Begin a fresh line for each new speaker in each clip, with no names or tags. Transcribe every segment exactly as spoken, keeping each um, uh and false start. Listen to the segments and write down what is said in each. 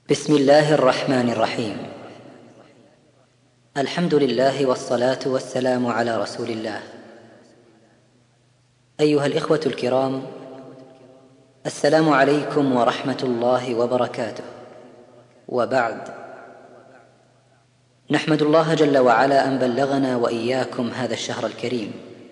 بسم الله الرحمن الرحيم. الحمد لله والصلاة والسلام على رسول الله. أيها الإخوة الكرام، السلام عليكم ورحمة الله وبركاته. وبعد، نحمد الله جل وعلا أن بلغنا وإياكم هذا الشهر الكريم،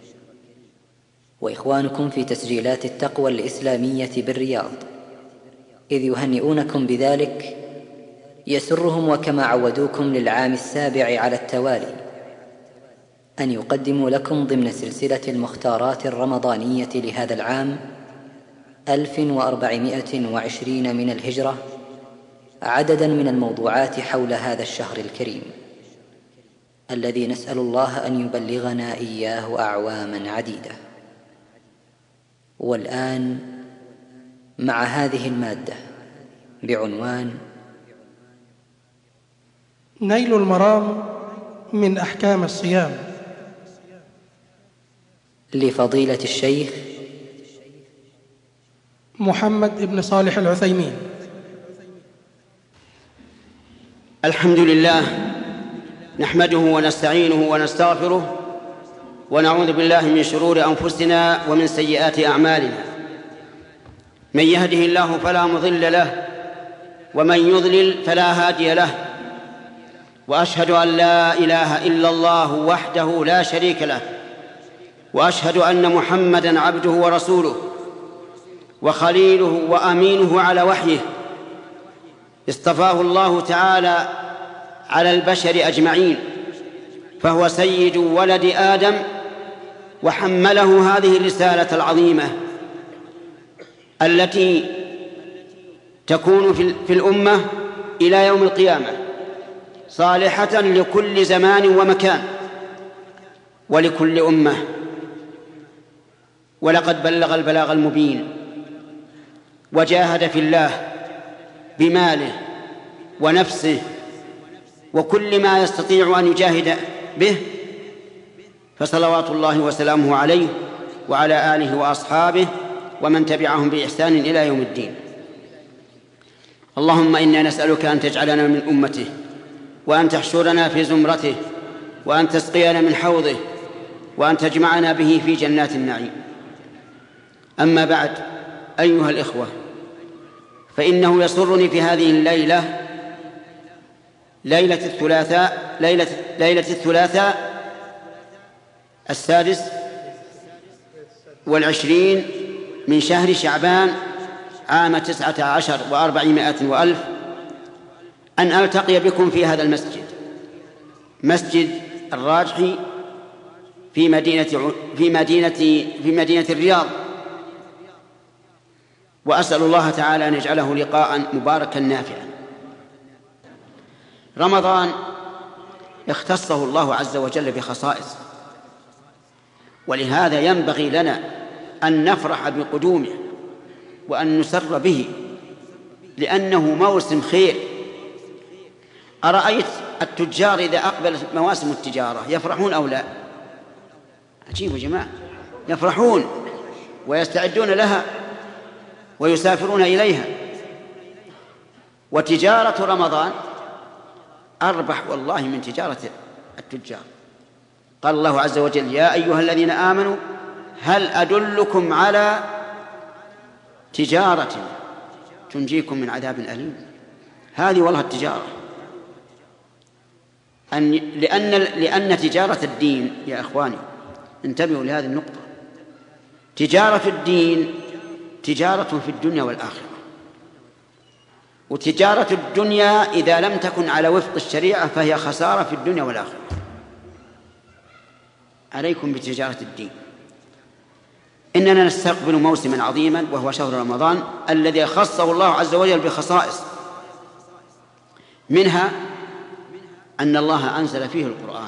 وإخوانكم في تسجيلات التقوى الإسلامية بالرياض إذ يهنئونكم بذلك يسرهم، وكما عودوكم للعام السابع على التوالي، أن يقدموا لكم ضمن سلسلة المختارات الرمضانية لهذا العام ألف وأربعمائة وعشرين من الهجرة عددا من الموضوعات حول هذا الشهر الكريم الذي نسأل الله أن يبلغنا إياه أعواما عديدة. والآن مع هذه المادة بعنوان
نيل المرام من أحكام الصيام،
لفضيلة الشيخ
محمد بن صالح العثيمين.
الحمد لله، نحمده ونستعينه ونستغفره، ونعوذ بالله من شرور أنفسنا ومن سيئات أعمالنا. من يهده الله فلا مضل له، ومن يضلل فلا هادي له، وأشهد أن لا إله إلا الله وحده لا شريك له، وأشهد أن محمدًا عبده ورسوله وخليله وأمينه على وحيه، اصطفاه الله تعالى على البشر أجمعين، فهو سيد ولد آدم، وحمله هذه الرسالة العظيمة التي تكون في الأمة إلى يوم القيامة، صالحة لكل زمان ومكان ولكل أمة. ولقد بلغ البلاغ المبين، وجاهد في الله بماله ونفسه وكل ما يستطيع أن يجاهد به، فصلوات الله وسلامه عليه وعلى آله وأصحابه ومن تبعهم بإحسان إلى يوم الدين. اللهم إنا نسألك أن تجعلنا من أمته، وأن تحشرنا في زمرته، وأن تسقينا من حوضه، وأن تجمعنا به في جنات النعيم. أما بعد، أيها الإخوة، فإنه يسرني في هذه الليلة، ليلة الثلاثاء ليلة, ليلة الثلاثاء السادس والعشرين من شهر شعبان عام تسعة عشر وأربعمائة وألف، أن ألتقي بكم في هذا المسجد، مسجد الراجحي في مدينة في مدينة في مدينة الرياض، وأسأل الله تعالى أن يجعله لقاء مباركا نافعا. رمضان اختصه الله عز وجل بخصائص، ولهذا ينبغي لنا أن نفرح بقدومه وأن نسر به، لأنه موسم خير. أرأيت التجار إذا أقبلت مواسم التجارة يفرحون أو لا؟ عجيب يا جماعة، يفرحون ويستعدون لها ويسافرون إليها. وتجارة رمضان أربح والله من تجارة التجار. قال الله عز وجل: يا أيها الذين آمنوا هل أدلكم على تجارة تنجيكم من عذاب أليم؟ هذه والله التجارة، أن لأن لأن تجارة الدين يا إخواني، انتبهوا لهذه النقطة، تجارة الدين تجارة في الدنيا والآخرة. وتجارة الدنيا إذا لم تكن على وفق الشريعة فهي خسارة في الدنيا والآخرة. عليكم بتجارة الدين. إننا نستقبل موسما عظيما وهو شهر رمضان الذي خصه الله عز وجل بخصائص، منها أن الله أنزل فيه القرآن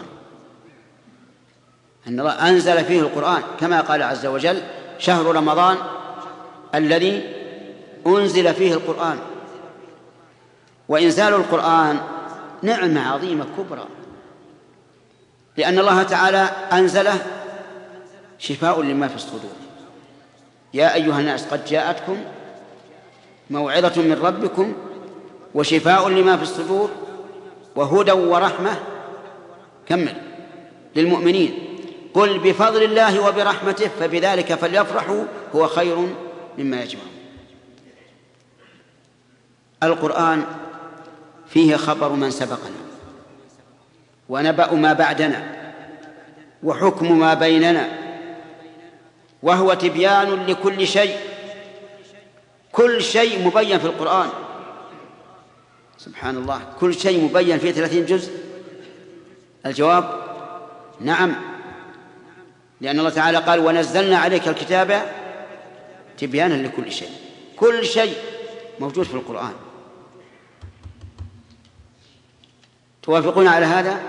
أن الله أنزل فيه القرآن كما قال عز وجل: شهر رمضان الذي أنزل فيه القرآن. وإنزال القرآن نعمة عظيمة كبرى، لأن الله تعالى أنزله شفاء لما في الصدور. يا أيها الناس قد جاءتكم موعظة من ربكم وشفاء لما في الصدور وهدى ورحمة كمل للمؤمنين. قل بفضل الله وبرحمته فبذلك فليفرحوا هو خير مما يجمعون. القرآن فيه خبر من سبقنا ونبأ ما بعدنا وحكم ما بيننا، وهو تبيان لكل شيء. كل شيء مبين في القرآن، سبحان الله، كل شيء مبين في ثلاثين جزء. الجواب نعم، لأن الله تعالى قال ونزلنا عليك الكتاب تبيانا لكل شيء. كل شيء موجود في القرآن. توافقون على هذا؟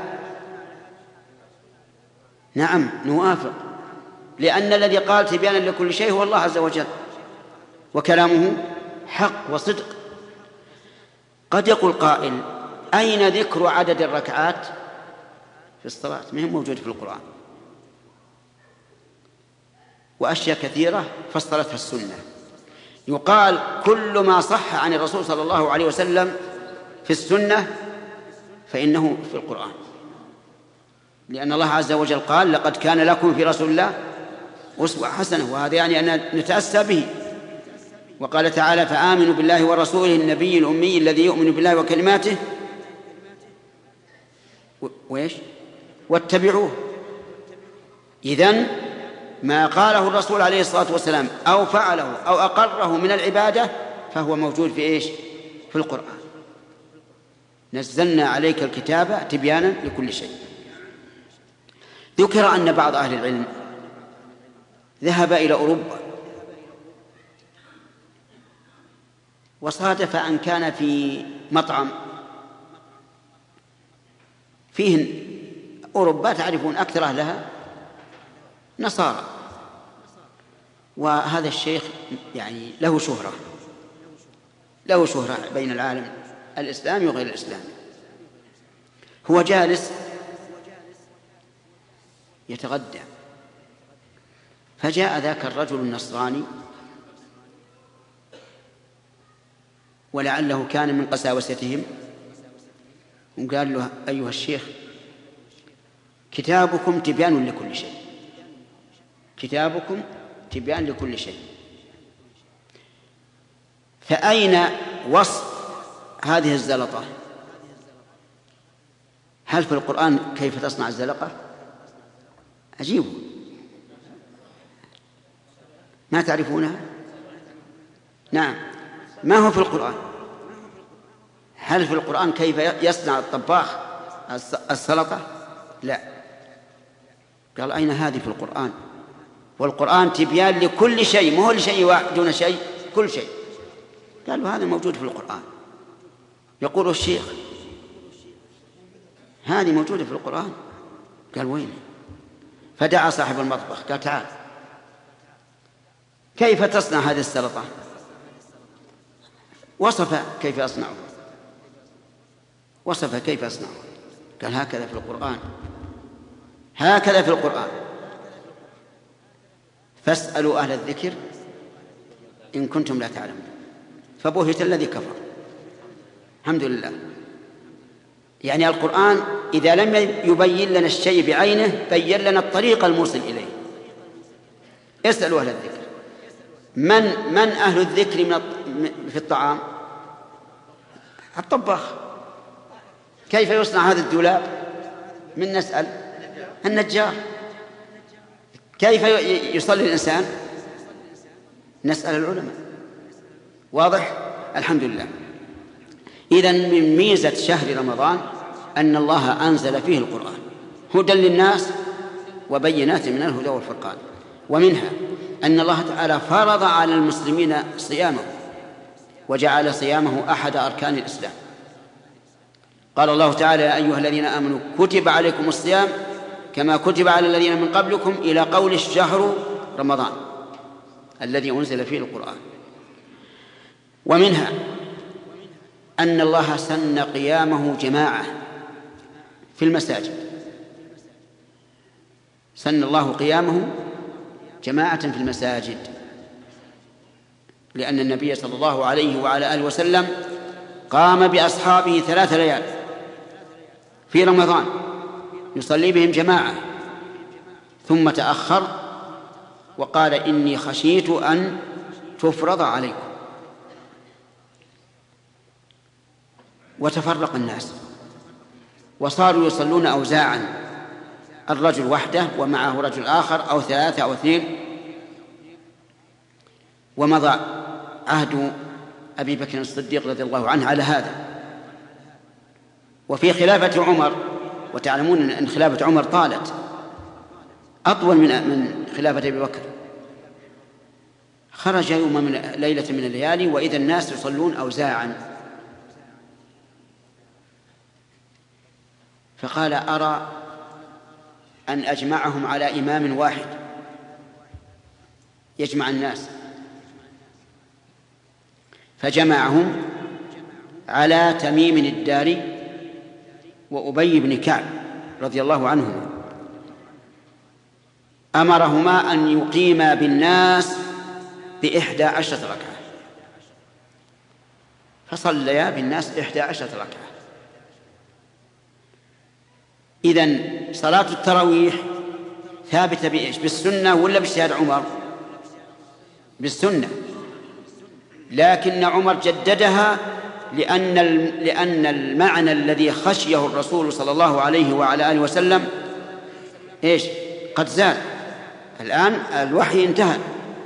نعم نوافق، لأن الذي قال تبيانا لكل شيء هو الله عز وجل، وكلامه حق وصدق. قد يقول قائل أين ذكر عدد الركعات في الصلاة؟ ما هي موجود في القرآن، وأشياء كثيرة فصلتها السنة. يقال كل ما صح عن الرسول صلى الله عليه وسلم في السنة فإنه في القرآن، لأن الله عز وجل قال لقد كان لكم في رسول الله أسوة حسنة، وهذا يعني أن نتأسى به. وقال تعالى فآمنوا بالله ورسوله النبي الأمي الذي يؤمن بالله وكلماته وإيش واتبعوه. إذن ما قاله الرسول عليه الصلاة والسلام أو فعله أو أقره من العبادة فهو موجود في إيش؟ في القرآن. نزلنا عليك الكتاب تبيانا لكل شيء. ذكر أن بعض أهل العلم ذهب إلى أوروبا وصادف أن كان في مطعم فيه أوروبا، تعرفون أكثر أهلها نصارى، وهذا الشيخ يعني له شهرة له شهرة بين العالم الإسلامي وغير الإسلامي. هو جالس يتغدى، فجاء ذاك الرجل النصراني ولعله كان من قساوستهم وقال له أيها الشيخ كتابكم تبيان لكل شيء، كتابكم تبيان لكل شيء، فأين وصف هذه الزلطة؟ هل في القرآن كيف تصنع الزلقة؟ عجيب، ما تعرفونها؟ نعم، ما هو في القرآن؟ هل في القرآن كيف يصنع الطباخ السلطة؟ لا. قال أين هذه في القرآن؟ والقرآن تبيان لكل شيء، ما هو لشيء دون شيء، كل شيء. قالوا هذا موجود في القرآن. يقول الشيخ هذه موجودة في القرآن. قال وين؟ فدعا صاحب المطبخ قال تعال كيف تصنع هذه السلطة؟ وصف كيف أصنعه، وصف كيف أصنعه. قال هكذا في القرآن، هكذا في القرآن. فاسألوا أهل الذكر إن كنتم لا تعلمون. فبهت الذي كفر. الحمد لله. يعني القرآن إذا لم يبين لنا الشيء بعينه بين لنا الطريق الموصل إليه. اسألوا أهل الذكر. من من أهل الذكر من في الطعام؟ الطباخ. كيف يصنع هذا الدولاب؟ من نسأل؟ النجار. كيف يصلي الإنسان؟ نسأل العلماء. واضح؟ الحمد لله. إذن من ميزة شهر رمضان أن الله أنزل فيه القرآن هدى للناس وبينات من الهدى والفرقان. ومنها أن الله تعالى فرض على المسلمين صيامه وجعل صيامه أحد أركان الإسلام. قال الله تعالى يا أيها الذين آمنوا كتب عليكم الصيام كما كتب على الذين من قبلكم إلى قول الشهر رمضان الذي أنزل فيه القرآن. ومنها أن الله سن قيامه جماعة في المساجد، سن الله قيامه جماعة في المساجد، لأن النبي صلى الله عليه وعلى آله وسلم قام بأصحابه ثلاث ليال في رمضان يصلي بهم جماعة، ثم تأخر وقال إني خشيت أن تفرض عليكم، وتفرق الناس وصاروا يصلون أوزاعا، الرجل وحده ومعه رجل آخر أو ثلاثة أو اثنين. ومضى عهد أبي بكر الصديق رضي الله عنه على هذا. وفي خلافة عمر، وتعلمون أن خلافة عمر طالت أطول من من خلافة أبي بكر، خرج يوم من ليلة من الليالي وإذا الناس يصلون أوزاعا، فقال أرى أن أجمعهم على إمام واحد يجمع الناس، فجمعهم على تميم الداري وأبي بن كعب رضي الله عنهما، أمرهما أن يقيما بالناس بإحدى عشرة ركعة، فصليا بالناس إحدى عشرة ركعة. إذن صلاة التراويح ثابتة بإيش؟ بالسنة ولا باجتهاد عمر؟ بالسنة، لكن عمر جددها لأن لأن المعنى الذي خشيه الرسول صلى الله عليه وعلى آله وسلم إيش؟ قد زال، الآن الوحي انتهى.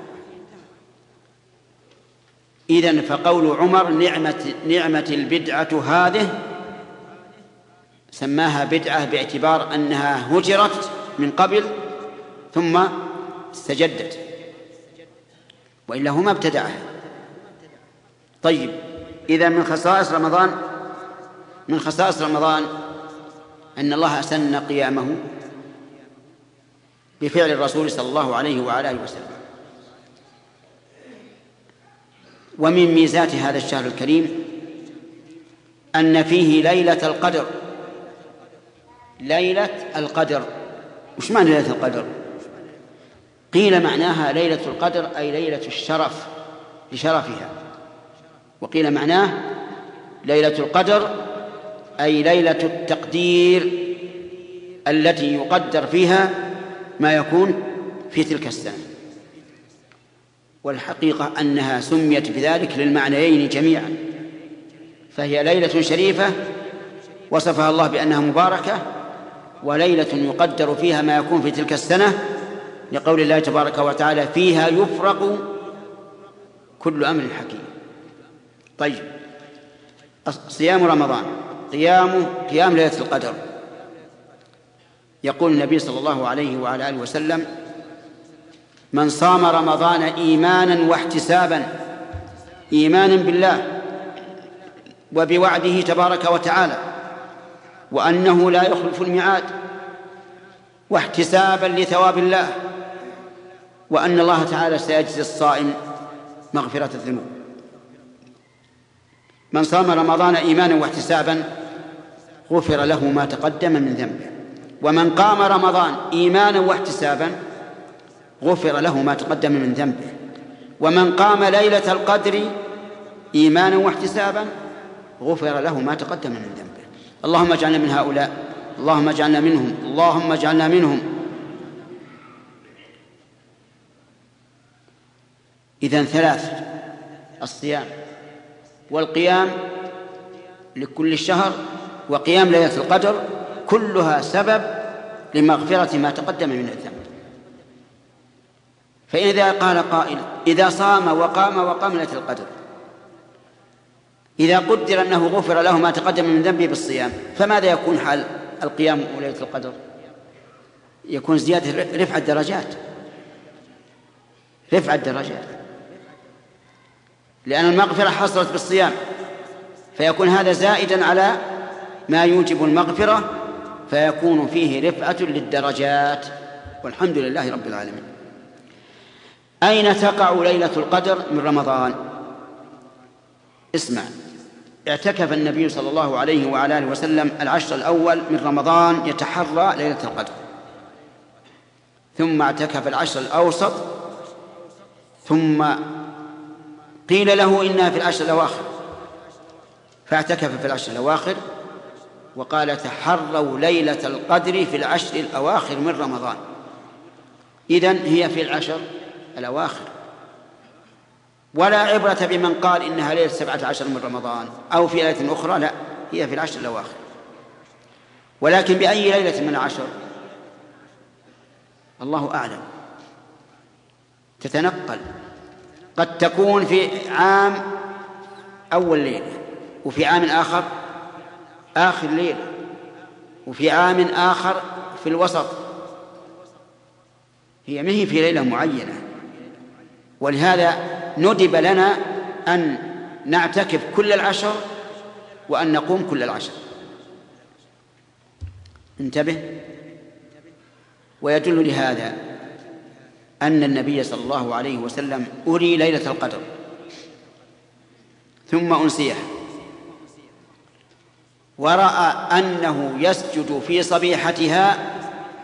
إذن فقول عمر نعمة نعمة البدعة هذه، سماها بدعة باعتبار أنها هجرت من قبل ثم استجدت، وإلا هما ابتدعها. طيب، إذا من خصائص رمضان من خصائص رمضان أن الله أسن قيامه بفعل الرسول صلى الله عليه وعلى آله وسلم. ومن ميزات هذا الشهر الكريم أن فيه ليلة القدر. ليلة القدر، وش معنى ليلة القدر؟ قيل معناها ليلة القدر أي ليلة الشرف لشرفها، وقيل معناه ليلة القدر أي ليلة التقدير التي يقدر فيها ما يكون في تلك السنة. والحقيقة أنها سميت بذلك للمعنيين جميعا، فهي ليلة شريفة وصفها الله بأنها مباركة، وليلة يقدر فيها ما يكون في تلك السنة، لقول الله تبارك وتعالى فيها يفرق كل أمر حكيم. طيب، صيام رمضان قيامه قيام ليلة القدر. يقول النبي صلى الله عليه وعلى آله وسلم: من صام رمضان إيمانا واحتسابا، إيمانا بالله وبوعده تبارك وتعالى وأنه لا يخلف الميعاد، واحتسابا لثواب الله وأن الله تعالى سيجزي الصائم مغفرة الذنوب. من صام رمضان إيمانا واحتسابا غفر له ما تقدم من ذنبه، ومن قام رمضان إيمانا واحتسابا غفر له ما تقدم من ذنبه، ومن قام ليلة القدر إيمانا واحتسابا غفر له ما تقدم من ذنبه. اللهم اجعلنا من هؤلاء، اللهم اجعلنا منهم، اللهم اجعلنا منهم. إذن ثلاث: الصيام والقيام لكل الشهر وقيام ليلة القدر، كلها سبب لمغفرة ما تقدم من الذنب. فإذا قال قائل: إذا صام وقام وقام ليلة القدر، إذا قدر أنه غفر له ما تقدم من ذنبه بالصيام، فماذا يكون حال القيام وليلة القدر؟ يكون زيادة رفع الدرجات، رفع الدرجات، لأن المغفرة حصلت بالصيام، فيكون هذا زائدا على ما يوجب المغفرة، فيكون فيه رفعة للدرجات، والحمد لله رب العالمين. أين تقع ليلة القدر من رمضان؟ اسمع: اعتكف النبي صلى الله عليه وعلى آله وسلم العشر الأول من رمضان يتحرى ليلة القدر، ثم اعتكف العشر الأوسط، ثم قيل له إنها في العشر الأواخر، فاعتكف في العشر الأواخر، وقال تحروا ليلة القدر في العشر الأواخر من رمضان. إذن هي في العشر الأواخر، ولا عبرة بمن قال إنها ليلة سبعة عشر من رمضان أو في ليلة أخرى، لا، هي في العشر الأواخر. ولكن بأي ليلة من العشر الله أعلم، تتنقل، قد تكون في عام أول ليلة، وفي عام آخر آخر ليلة، وفي عام آخر في الوسط، هي مهي في ليلة معينة. ولهذا ندب لنا أن نعتكف كل العشر وأن نقوم كل العشر. انتبه. ويدل لهذا أن النبي صلى الله عليه وسلم أري ليلة القدر ثم أنسيها، ورأى أنه يسجد في صبيحتها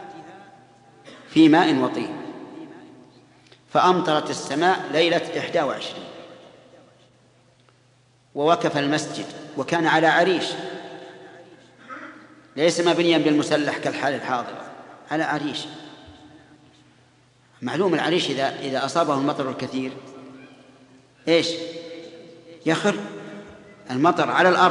في ماء وطين، فأمطرت السماء ليلة إحدى وعشرين، ووقف المسجد وكان على عريش، ليس مبنيا بالمسلح كالحال الحاضرة، على عريش. معلوم العريش إذا, إذا أصابه المطر الكثير إيش يخر المطر على الأرض.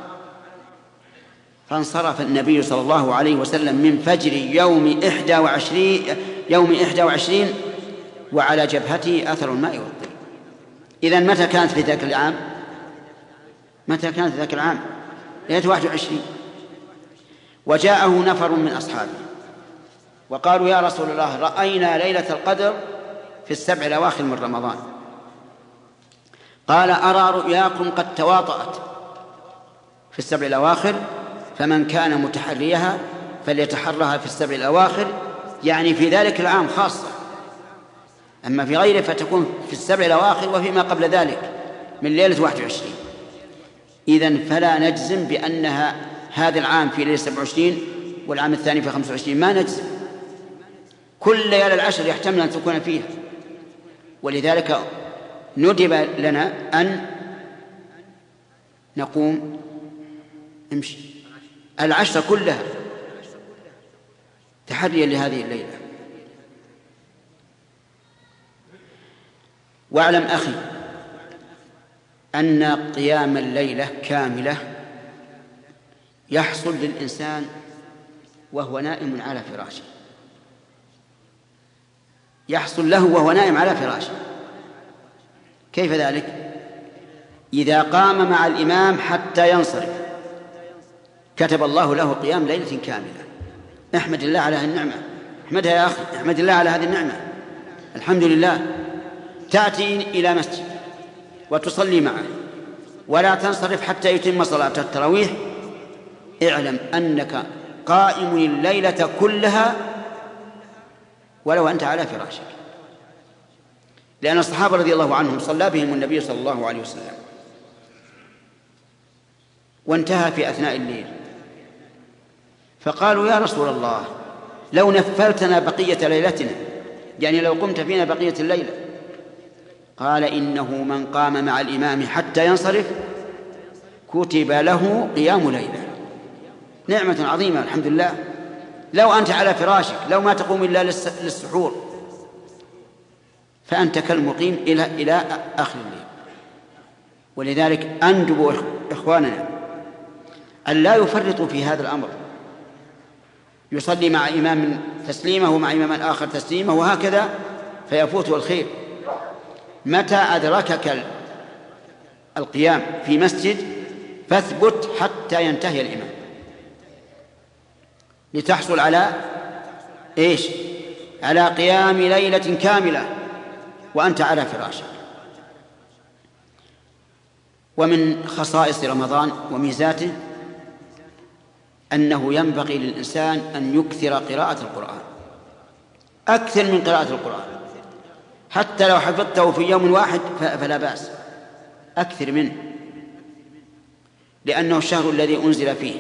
فانصرف النبي صلى الله عليه وسلم من فجر يوم إحدى وعشرين يوم إحدى وعشرين وعلى جبهته أثر الماء والطين. إذن متى كانت في ذاك العام؟ متى كانت في ذاك العام؟ ليلة واحد وعشرين. وجاءه نفر من أصحابه وقالوا يا رسول الله رأينا ليلة القدر في السبع الأواخر من رمضان. قال أرى رؤياكم قد تواطأت في السبع الأواخر، فمن كان متحريها فليتحرها في السبع الأواخر، يعني في ذلك العام خاصة، أما في غيره فتكون في السبع الأواخر وفيما قبل ذلك من ليلة واحد وعشرين. إذن فلا نجزم بأنها هذا العام في ليلة سبع وعشرين والعام الثاني في خمس وعشرين، ما نجزم، كل ليالي العشر يحتمل أن تكون فيها. ولذلك ندب لنا أن نقوم امشي العشر كلها تحريا لهذه الليلة. واعلم أخي أن قيام الليلة كاملة يحصل للإنسان وهو نائم على فراشه، يحصل له وهو نائم على فراشه. كيف ذلك؟ إذا قام مع الإمام حتى ينصرف كتب الله له قيام ليلة كاملة. احمد الله على هذه النعمة، احمدها يا أخي، احمد الله على هذه النعمة، الحمد لله. تأتي إلى مسجد وتصلي معه ولا تنصرف حتى يتم صلاة التراويح، اعلم أنك قائم الليلة كلها ولو أنت على فراشك، لأن الصحابة رضي الله عنهم صلى بهم النبي صلى الله عليه وسلم وانتهى في أثناء الليل، فقالوا يا رسول الله لو نفلتنا بقية ليلتنا، يعني لو قمت فينا بقية الليلة. قال إنه من قام مع الإمام حتى ينصرف كتب له قيام ليلة. نعمة عظيمة الحمد لله. لو أنت على فراشك لو ما تقوم إلا للسحور فأنت كالمقيم إلى إلى آخر الليل. ولذلك أندب إخواننا أن لا يفرطوا في هذا الأمر، يصلي مع إمام تسليمه ومع إمام آخر تسليمه وهكذا فيفوته الخير. متى أدركك القيام في مسجد فاثبت حتى ينتهي الإمام لتحصل على إيش؟ على قيام ليلة كاملة وأنت على فراشك. ومن خصائص رمضان وميزاته أنه ينبغي للإنسان أن يكثر قراءة القرآن، أكثر من قراءة القرآن، حتى لو حفظته في يوم واحد فلا بأس، أكثر منه، لأنه الشهر الذي أنزل فيه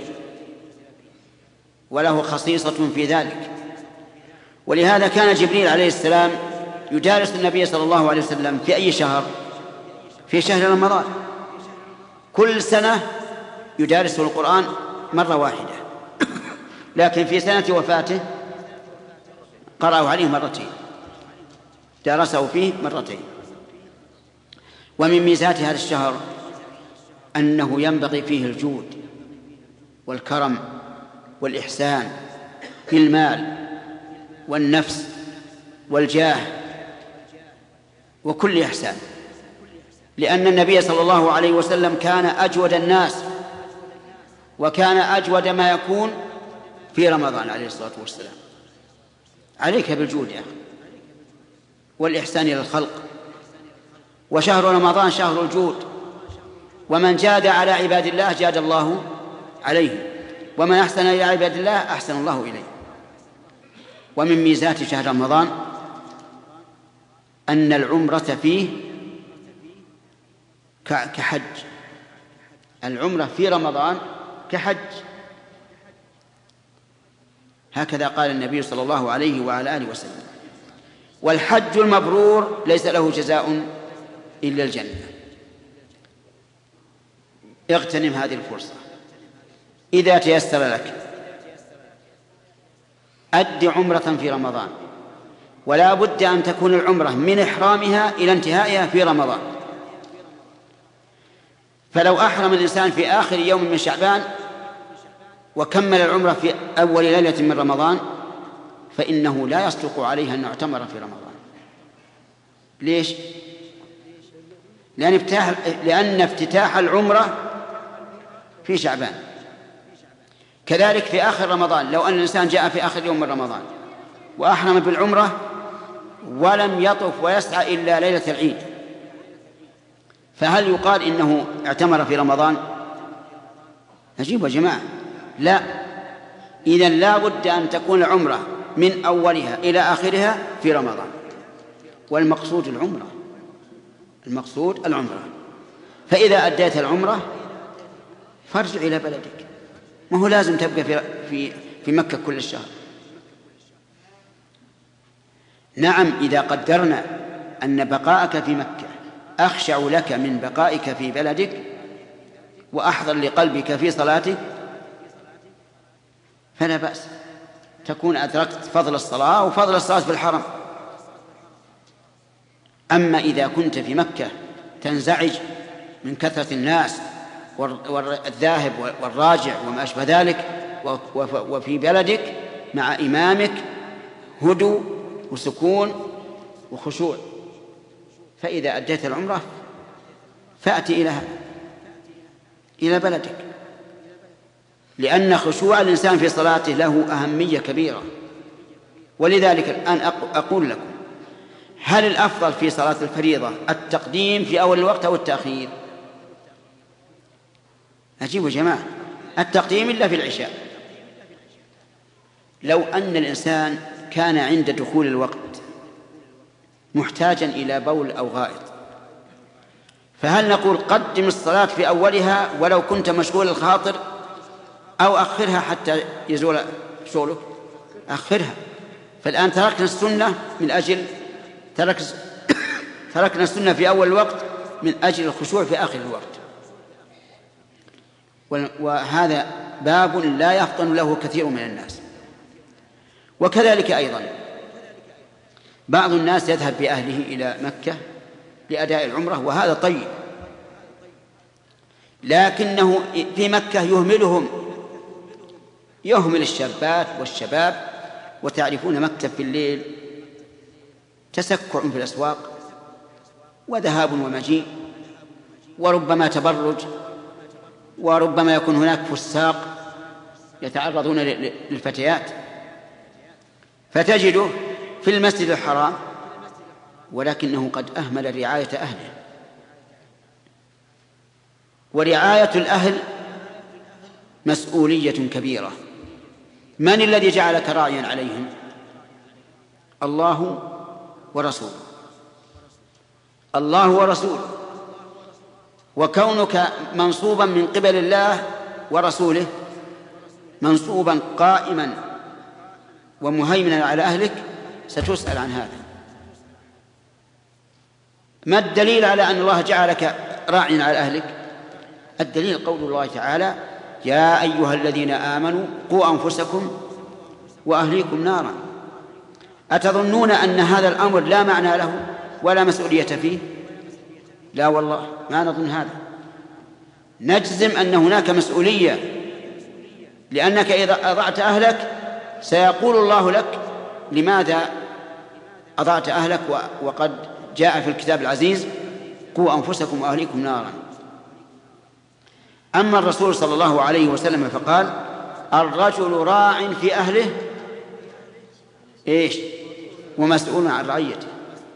وله خصيصة في ذلك. ولهذا كان جبريل عليه السلام يجالس النبي صلى الله عليه وسلم في أي شهر؟ في شهر رمضان. كل سنة يدارسه القرآن مرة واحدة، لكن في سنة وفاته قرأه عليه مرتين، درسه فيه مرتين. ومن ميزات هذا الشهر أنه ينبغي فيه الجود والكرم والإحسان في المال والنفس والجاه وكل إحسان، لأن النبي صلى الله عليه وسلم كان أجود الناس، وكان أجود ما يكون في رمضان عليه الصلاة والسلام. عليك بالجود يا أخي والإحسان إلى الخلق، وشهر رمضان شهر الجود، ومن جاد على عباد الله جاد الله عليه، ومن أحسن إلى عباد الله أحسن الله إليه. ومن ميزات شهر رمضان أن العمرة فيه كحج، العمرة في رمضان كحج، هكذا قال النبي صلى الله عليه وعلى آله وسلم. والحج المبرور ليس له جزاء إلا الجنة. اغتنم هذه الفرصة إذا تيسر لك، أد عمرة في رمضان، ولا بد أن تكون العمرة من إحرامها إلى انتهائها في رمضان. فلو أحرم الإنسان في آخر يوم من شعبان وكمل العمرة في أول ليلة من رمضان فإنه لا يصدق عليه أن يعتمر في رمضان. ليش؟ لأن افتتاح, لأن افتتاح العمرة في شعبان. كذلك في آخر رمضان، لو أن الإنسان جاء في آخر يوم من رمضان وأحرم بالعمرة ولم يطف ويسعى إلا ليلة العيد، فهل يقال إنه اعتمر في رمضان؟ نجيب يا جماعة، لا. إذن لا بد أن تكون العمرة من أولها إلى آخرها في رمضان، والمقصود العمرة، المقصود العمرة. فإذا أديت العمرة فارجع إلى بلدك، ما هو لازم تبقى في, في, في مكة كل الشهر. نعم، إذا قدرنا أن بقاءك في مكة أخشع لك من بقائك في بلدك وأحضر لقلبك في صلاتك فلا بأس، تكون أدركت فضل الصلاة وفضل الصلاة في الحرم. أما إذا كنت في مكة تنزعج من كثرة الناس والذاهب والراجع وما أشبه ذلك، وفي بلدك مع إمامك هدوء وسكون وخشوع، فإذا أديت العمرة فأتي إلى إلى بلدك، لأن خشوع الإنسان في صلاته له أهمية كبيرة. ولذلك الآن أقول لكم، هل الأفضل في صلاة الفريضة التقديم في أول الوقت أو التأخير؟ أجيبوا يا جماعة، التقديم إلا في العشاء. لو أن الإنسان كان عند دخول الوقت محتاجا إلى بول أو غائط، فهل نقول قدم الصلاة في أولها ولو كنت مشغول الخاطر، أو أخرها حتى يزول شغلك؟ أخرها. فالآن تركنا السنة من أجل ترك تركنا السنة في أول الوقت من أجل الخشوع في آخر الوقت. وهذا باب لا يفطن له كثير من الناس. وكذلك أيضا بعض الناس يذهب بأهله إلى مكة لأداء العمرة، وهذا طيب، لكنه في مكة يهملهم، يهمل الشابات والشباب. وتعرفون مكة في الليل تسكع في الأسواق وذهاب ومجيء، وربما تبرج، وربما يكون هناك فساق يتعرضون للفتيات، فتجده في المسجد الحرام ولكنه قد أهمل رعاية أهله. ورعاية الأهل مسؤولية كبيرة. من الذي جعلك راعيا عليهم؟ الله ورسوله، الله ورسوله. وكونك منصوبا من قبل الله ورسوله، منصوبا قائما ومهيمنا على أهلك، ستسأل عن هذا. ما الدليل على أن الله جعلك راعيا على أهلك؟ الدليل قول الله تعالى: يا أيها الذين آمنوا قوا أنفسكم وأهليكم نارا. أتظنون أن هذا الأمر لا معنى له ولا مسؤولية فيه؟ لا والله، ما نظن هذا. نجزم أن هناك مسؤولية، لأنك إذا أضعت أهلك سيقول الله لك: لماذا أضعت أهلك وقد جاء في الكتاب العزيز: قوا أنفسكم وأهليكم نارا. أما الرسول صلى الله عليه وسلم فقال: الرجل راع في أهله إيش ومسؤول عن رعيته.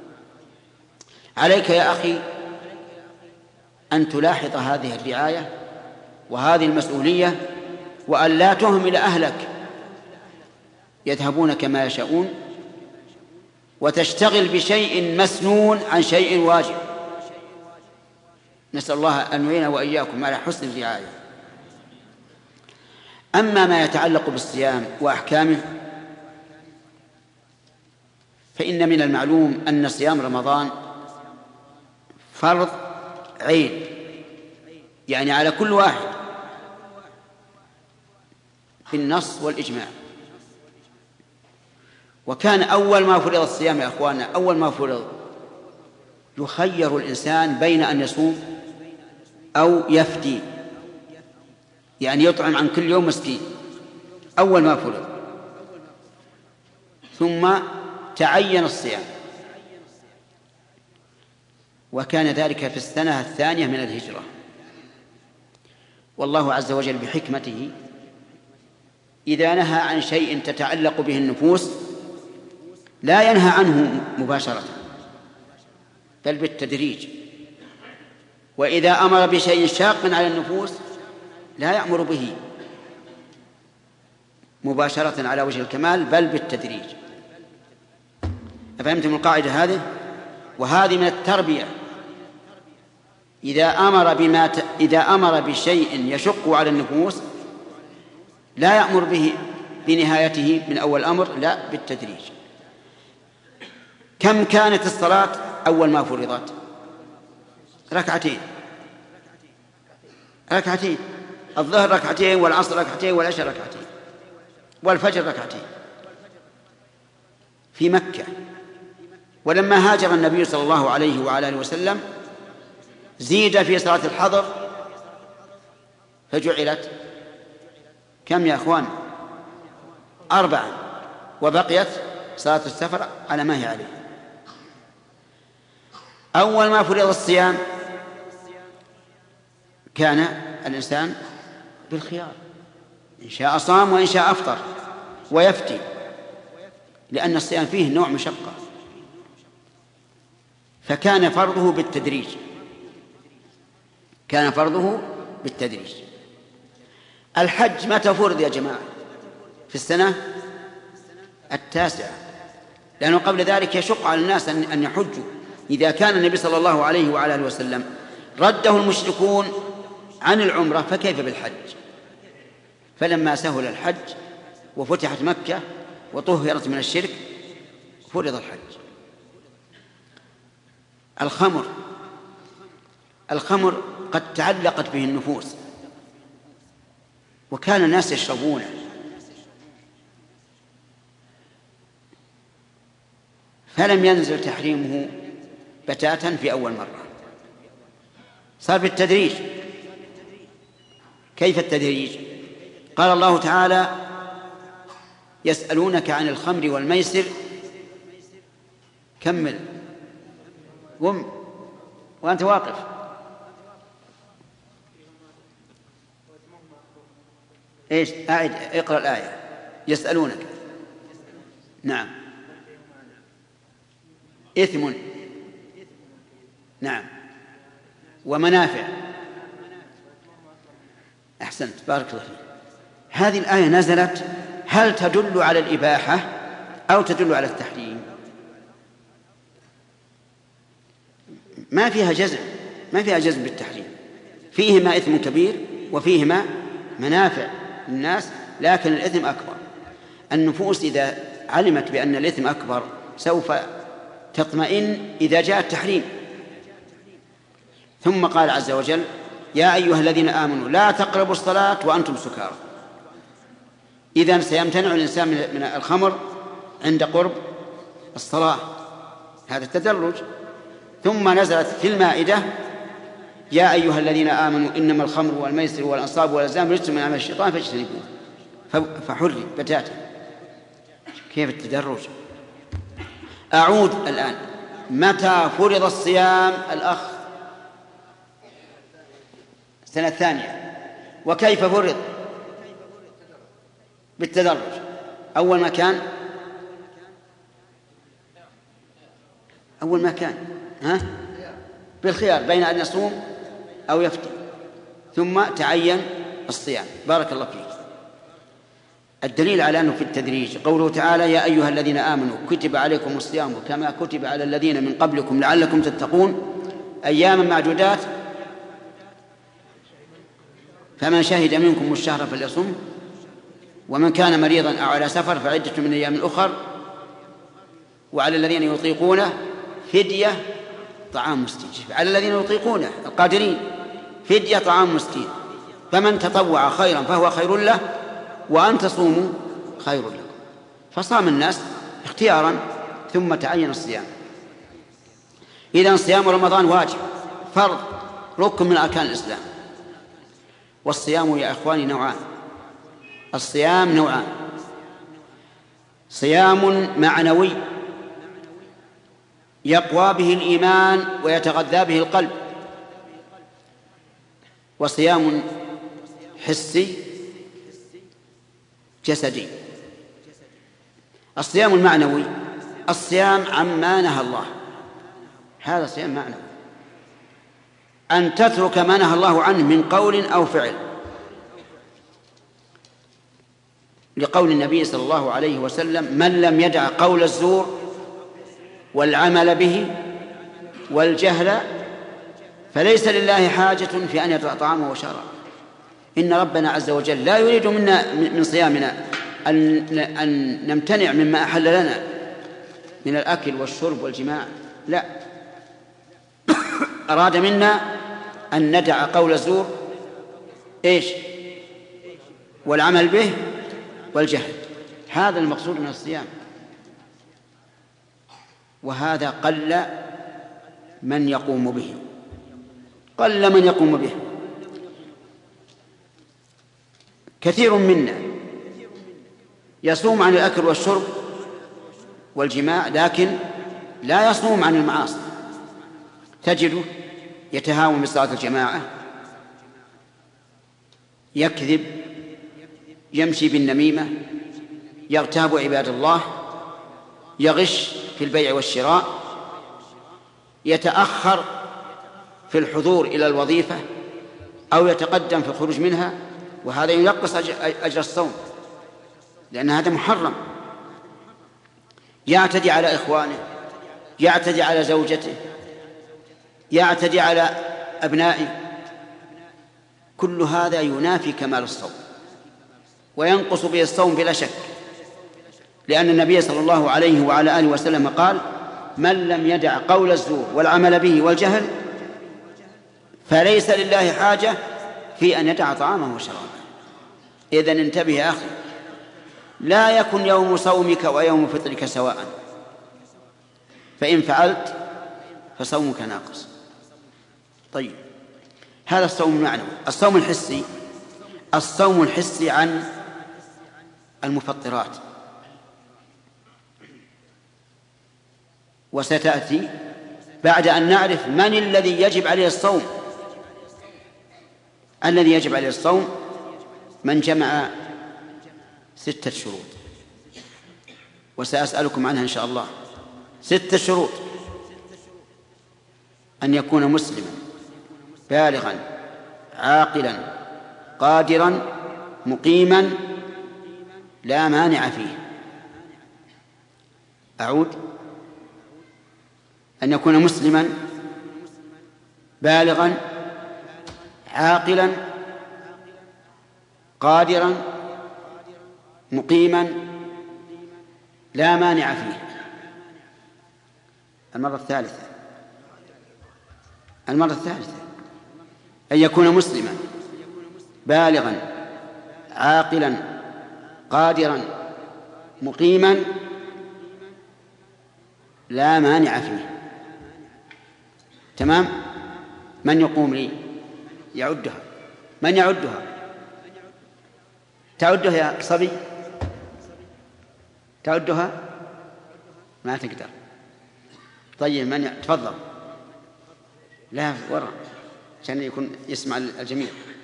عليك يا أخي أن تلاحظ هذه الرعاية وهذه المسؤولية، وأن لا تهمل أهلك يذهبون كما يشاءون، وتشتغل بشيء مسنون عن شيء واجب. نسأل الله أن يعين وإياكم على حسن الرعاية. أما ما يتعلق بالصيام وأحكامه، فإن من المعلوم أن صيام رمضان فرض عين، يعني على كل واحد بالنص والإجماع. وكان أول ما فرض الصيام يا أخوانا، أول ما فرض يخير الإنسان بين أن يصوم أو يفدي، يعني يطعم عن كل يوم مسكين، أول ما فرض. ثم تعين الصيام، وكان ذلك في السنة الثانية من الهجرة. والله عز وجل بحكمته إذا نهى عن شيء تتعلق به النفوس لا ينهى عنه مباشرة، بل بالتدريج. وإذا أمر بشيء شاق على النفوس لا يأمر به مباشرة على وجه الكمال، بل بالتدريج. أفهمتم القاعدة هذه؟ وهذه من التربية. إذا أمر بما ت... إذا أمر بشيء يشق على النفوس لا يأمر به بنهايته من أول الأمر، لا، بالتدريج. كم كانت الصلاة أول ما فرضت؟ ركعتين ركعتين الظهر ركعتين، والعصر ركعتين، والعشاء ركعتين، والفجر ركعتين في مكة. ولما هاجر النبي صلى الله عليه وعلى آله وسلم زيد في صلاة الحضر فجعلت كم يا أخوان؟ أربعة، وبقيت صلاة السفر على ما هي عليه. أول ما فرض الصيام كان الإنسان بالخيار، إن شاء صام وإن شاء أفطر ويفتي، لأن الصيام فيه نوع مشقة، فكان فرضه بالتدريج كان فرضه بالتدريج. الحج متى فرض يا جماعة؟ في السنة التاسعة، لأنه قبل ذلك يشق على الناس أن يحجوا. إذا كان النبي صلى الله عليه وعلى آله وسلم رده المشركون عن العمرة فكيف بالحج؟ فلما سهل الحج وفتحت مكة وطهرت من الشرك فرض الحج. الخمر الخمر قد تعلقت به النفوس، وكان الناس يشربونه، فلم ينزل تحريمه بتاتا في أول مرة، صار بالتدريج. كيف التدريج؟ قال الله تعالى: يسألونك عن الخمر والميسر. كمل قم وأنت واقف. إيش؟ أعد اقرأ الآية. يسألونك، نعم، إثم، نعم، ومنافع. أحسنت، بارك الله فيك. هذه الآية نزلت هل تدل على الإباحة أو تدل على التحريم؟ ما فيها جزم ما فيها جزم بالتحريم. فيهما إثم كبير وفيهما منافع للناس، لكن الإثم أكبر. النفوس إذا علمت بأن الإثم أكبر سوف تطمئن إذا جاء التحريم. ثم قال عز وجل: يا أيها الذين آمنوا لا تقربوا الصلاة وأنتم سكارى. إذن سيمتنع الإنسان من الخمر عند قرب الصلاة، هذا التدرج. ثم نزلت في المائدة يا أيها الذين آمنوا إنما الخمر والميسر والأنصاب والأزلام رجس من عمل الشيطان فاجتنبوه، فحرم بتاتا. كيف التدرج؟ أعود الآن. متى فرض الصيام الأخ؟ السنة الثانية. وكيف فرض؟ بالتدرج. أول ما كان أول ما كان ها بالخيار بين أن يصوم أو يفطر، ثم تعين الصيام. بارك الله فيك. الدليل على أنه في التدريج قوله تعالى يا أيها الذين آمنوا كتب عليكم الصيام كما كتب على الذين من قبلكم لعلكم تتقون أياما معدودات فمن شهد منكم الشهر فليصم ومن كان مريضا أو على سفر فعدة من أيام أخر وعلى الذين يطيقونه فدية طعام مسكين. على الذين يطيقونه القادرين فدية طعام مسكين، فمن تطوع خيرا فهو خير له وأن تصوموا خير لكم. فصام الناس اختيارا ثم تعين الصيام. إذن صيام رمضان واجب فرض ركن من أركان الإسلام. والصيام يا إخواني نوعان. الصيام نوعان: صيام معنوي يقوى به الإيمان ويتغذى به القلب، وصيام حسي جسدي. الصيام المعنوي الصيام عما نهى الله، هذا صيام معنوي، أن تترك ما نهى الله عنه من قول أو فعل، لقول النبي صلى الله عليه وسلم من لم يدع قول الزور والعمل به والجهل فليس لله حاجة في أن يدع طعامه وشرابه. إن ربنا عز وجل لا يريد منا من صيامنا أن نمتنع مما أحل لنا من الأكل والشرب والجماع، لا، أراد منا أن ندع قول الزور إيش والعمل به والجهل. هذا المقصود من الصيام، وهذا قل من يقوم به، قل من يقوم به. كثير منا يصوم عن الأكل والشرب والجماع لكن لا يصوم عن المعاصي. تجده يتهاون بصلاة الجماعة، يكذب، يمشي بالنميمة، يغتاب عباد الله، يغش في البيع والشراء، يتأخر في الحضور إلى الوظيفة أو يتقدم في الخروج منها، وهذا ينقص أجر الصوم لأن هذا محرم. يعتدي على إخوانه، يعتدي على زوجته، يعتدي على أبنائه، كل هذا ينافي كمال الصوم وينقص به الصوم بلا شك، لأن النبي صلى الله عليه وعلى آله وسلم قال من لم يدع قول الزور والعمل به والجهل فليس لله حاجة في أن يدع طعامه وشرابه. إذن انتبه يا أخي، لا يكن يوم صومك ويوم فطرك سواء، فإن فعلت فصومك ناقص. طيب، هذا الصوم المعنوي. الصوم الحسي، الصوم الحسي عن المفطرات، وستأتي بعد أن نعرف من الذي يجب عليه الصوم. الذي يجب عليه الصوم من جمع ستة شروط، وسأسألكم عنها إن شاء الله. ستة شروط: أن يكون مسلما بالغا عاقلا قادرا مقيما لا مانع فيه. أعود: أن يكون مسلما بالغا عاقلا قادرا مقيما لا مانع فيه. المرة الثالثة المرة الثالثة أن يكون مسلما بالغا عاقلا قادرا مقيما لا مانع فيه. تمام؟ من يقوم لي يعدها؟ من يعدها؟ تعدها يا صبي؟ تعدها؟ ما تقدر. طيب من ي... تفضل. لا وراء عشان يكون يسمع الجميع.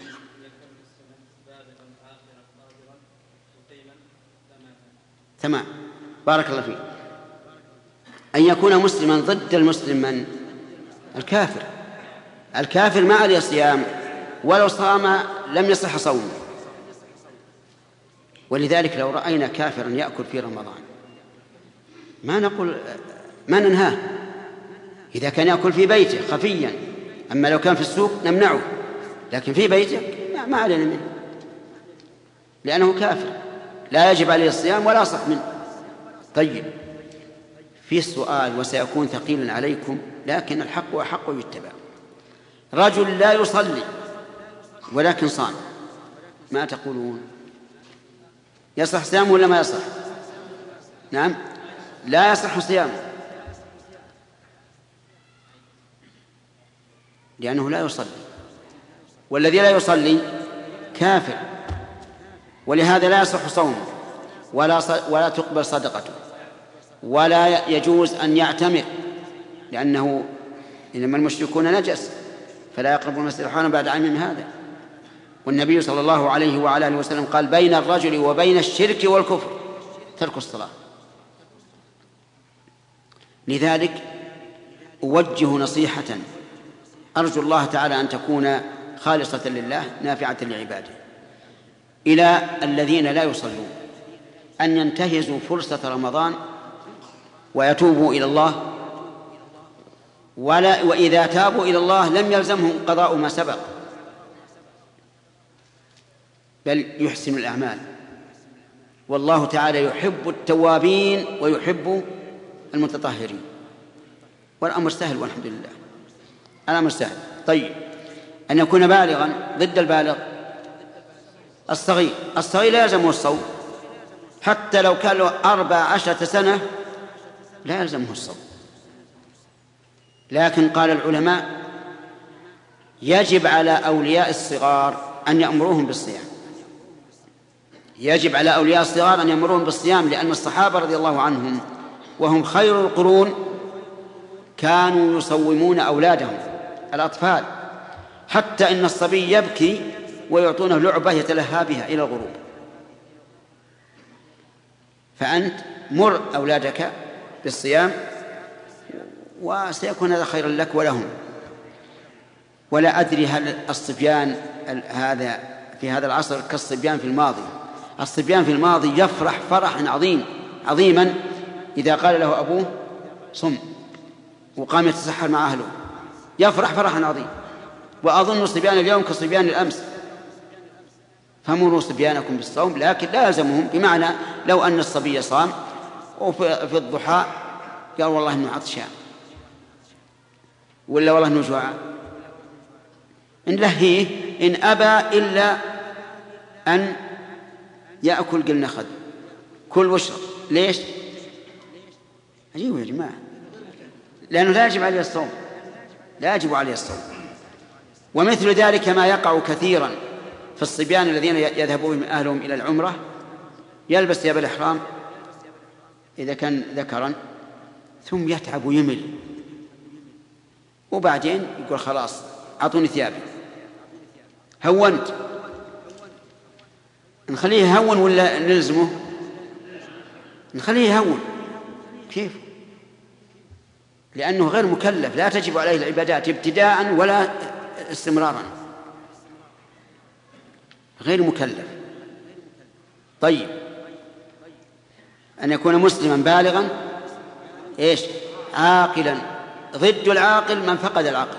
تمام، بارك الله فيك. أن يكون مسلما ضد المسلم من؟ الكافر. الكافر ما عليه صيام، ولو صام لم يصح صومه. ولذلك لو رأينا كافرا يأكل في رمضان ما نقول ما ننهاه إذا كان يأكل في بيته خفيا. أما لو كان في السوق نمنعه، لكن في بيته ما علينا منه لأنه كافر لا يجب عليه الصيام ولا صح منه. طيب، في سؤال وسيكون ثقيلا عليكم لكن الحق أحق يتبع. رجل لا يصلي ولكن صام، ما تقولون؟ يصح صيامه ولا ما يصح؟ نعم، لا يصح صيامه لأنه لا يصلي، والذي لا يصلي كافر، ولهذا لا يصح صومه ولا ولا تقبل صدقته ولا يجوز أن يعتمر، لأنه إنما المشركون نجس فلا يقربوا المسجد الحرام بعد عامهم هذا. والنبي صلى الله عليه وعلى آله وسلم قال: بين الرجل وبين الشرك والكفر ترك الصلاة. لذلك أوجه نصيحة أرجو الله تعالى أن تكون خالصة لله نافعة لعباده إلى الذين لا يصلون أن ينتهزوا فرصة رمضان ويتوبوا إلى الله، ولا وإذا تابوا إلى الله لم يلزمهم قضاء ما سبق، بل يحسن الأعمال. والله تعالى يحب التوابين ويحب المتطهرين، والأمر سهل والحمد لله، الأمر سهل. طيب، أن يكون بالغا ضد البالغ الصغير. الصغير لا يلزمه الصوم حتى لو كان له أربع عشرة سنة، لا يلزمه الصوم. لكن قال العلماء يجب على أولياء الصغار أن يأمروهم بالصيام، يجب على أولياء الصغار أن يأمروهم بالصيام، لأن الصحابة رضي الله عنهم وهم خير القرون كانوا يصومون أولادهم الأطفال، حتى إن الصبي يبكي ويعطونه لعبة يتلهى بها إلى الغروب. فأنت مر أولادك بالصيام وسيكون هذا خيرا لك ولهم. ولا أدري هل الصبيان هذا في هذا العصر كالصبيان في الماضي. الصبيان في الماضي يفرح فرحا عظيم عظيما إذا قال له أبوه صم وقام يتسحر مع أهله، يفرح فرحا عظيم. وأظن صبيان اليوم كصبيان الأمس. فمروا صبيانكم بالصوم، لكن لا يلزمهم، بمعنى لو أن الصبي صام وفي الضحى قال والله إنه عطشان ولا والله إنه جوعان، إن لهيه إن أبى إلا أن يأكل قلنا خذ كل واشرب. ليش؟ عجيب يا جماعة، لأنه لا يجب عليه الصوم، لا يجب عليه الصوم. ومثل ذلك ما يقع كثيرا في الصبيان الذين يذهبون من أهلهم إلى العمرة، يلبس ثياب الإحرام إذا كان ذكرا ثم يتعب ويمل، وبعدين يقول خلاص أعطوني ثيابي، هونت. نخليه يهون ولا نلزمه؟ نخليه يهون. كيف؟ لأنه غير مكلف، لا تجب عليه العبادات ابتداء ولا استمرارا، غير مكلف. طيب، أن يكون مسلما بالغا إيش؟ عاقلا. ضد العاقل من فقد العقل.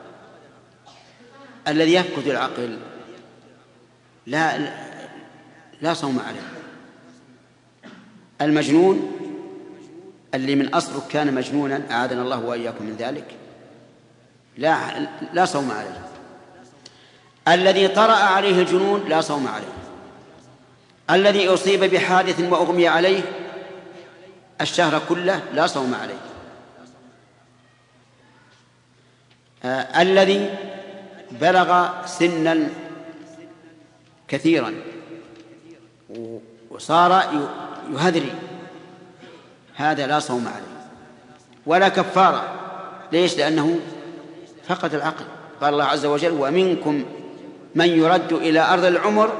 الذي يفقد العقل لا لا صوم عليه. المجنون اللي من أصله كان مجنونا أعاذنا الله وإياكم من ذلك لا لا صوم عليه. الذي طرأ عليه الجنون لا صوم عليه. الذي أصيب بحادث وأغمي عليه الشهر كله لا صوم عليه. آه الذي بلغ سنا كثيرا وصار يهذري هذا لا صوم عليه ولا كفارة. ليش؟ لأنه فقد العقل. قال الله عز وجل: ومنكم من يرد إلى أرض العمر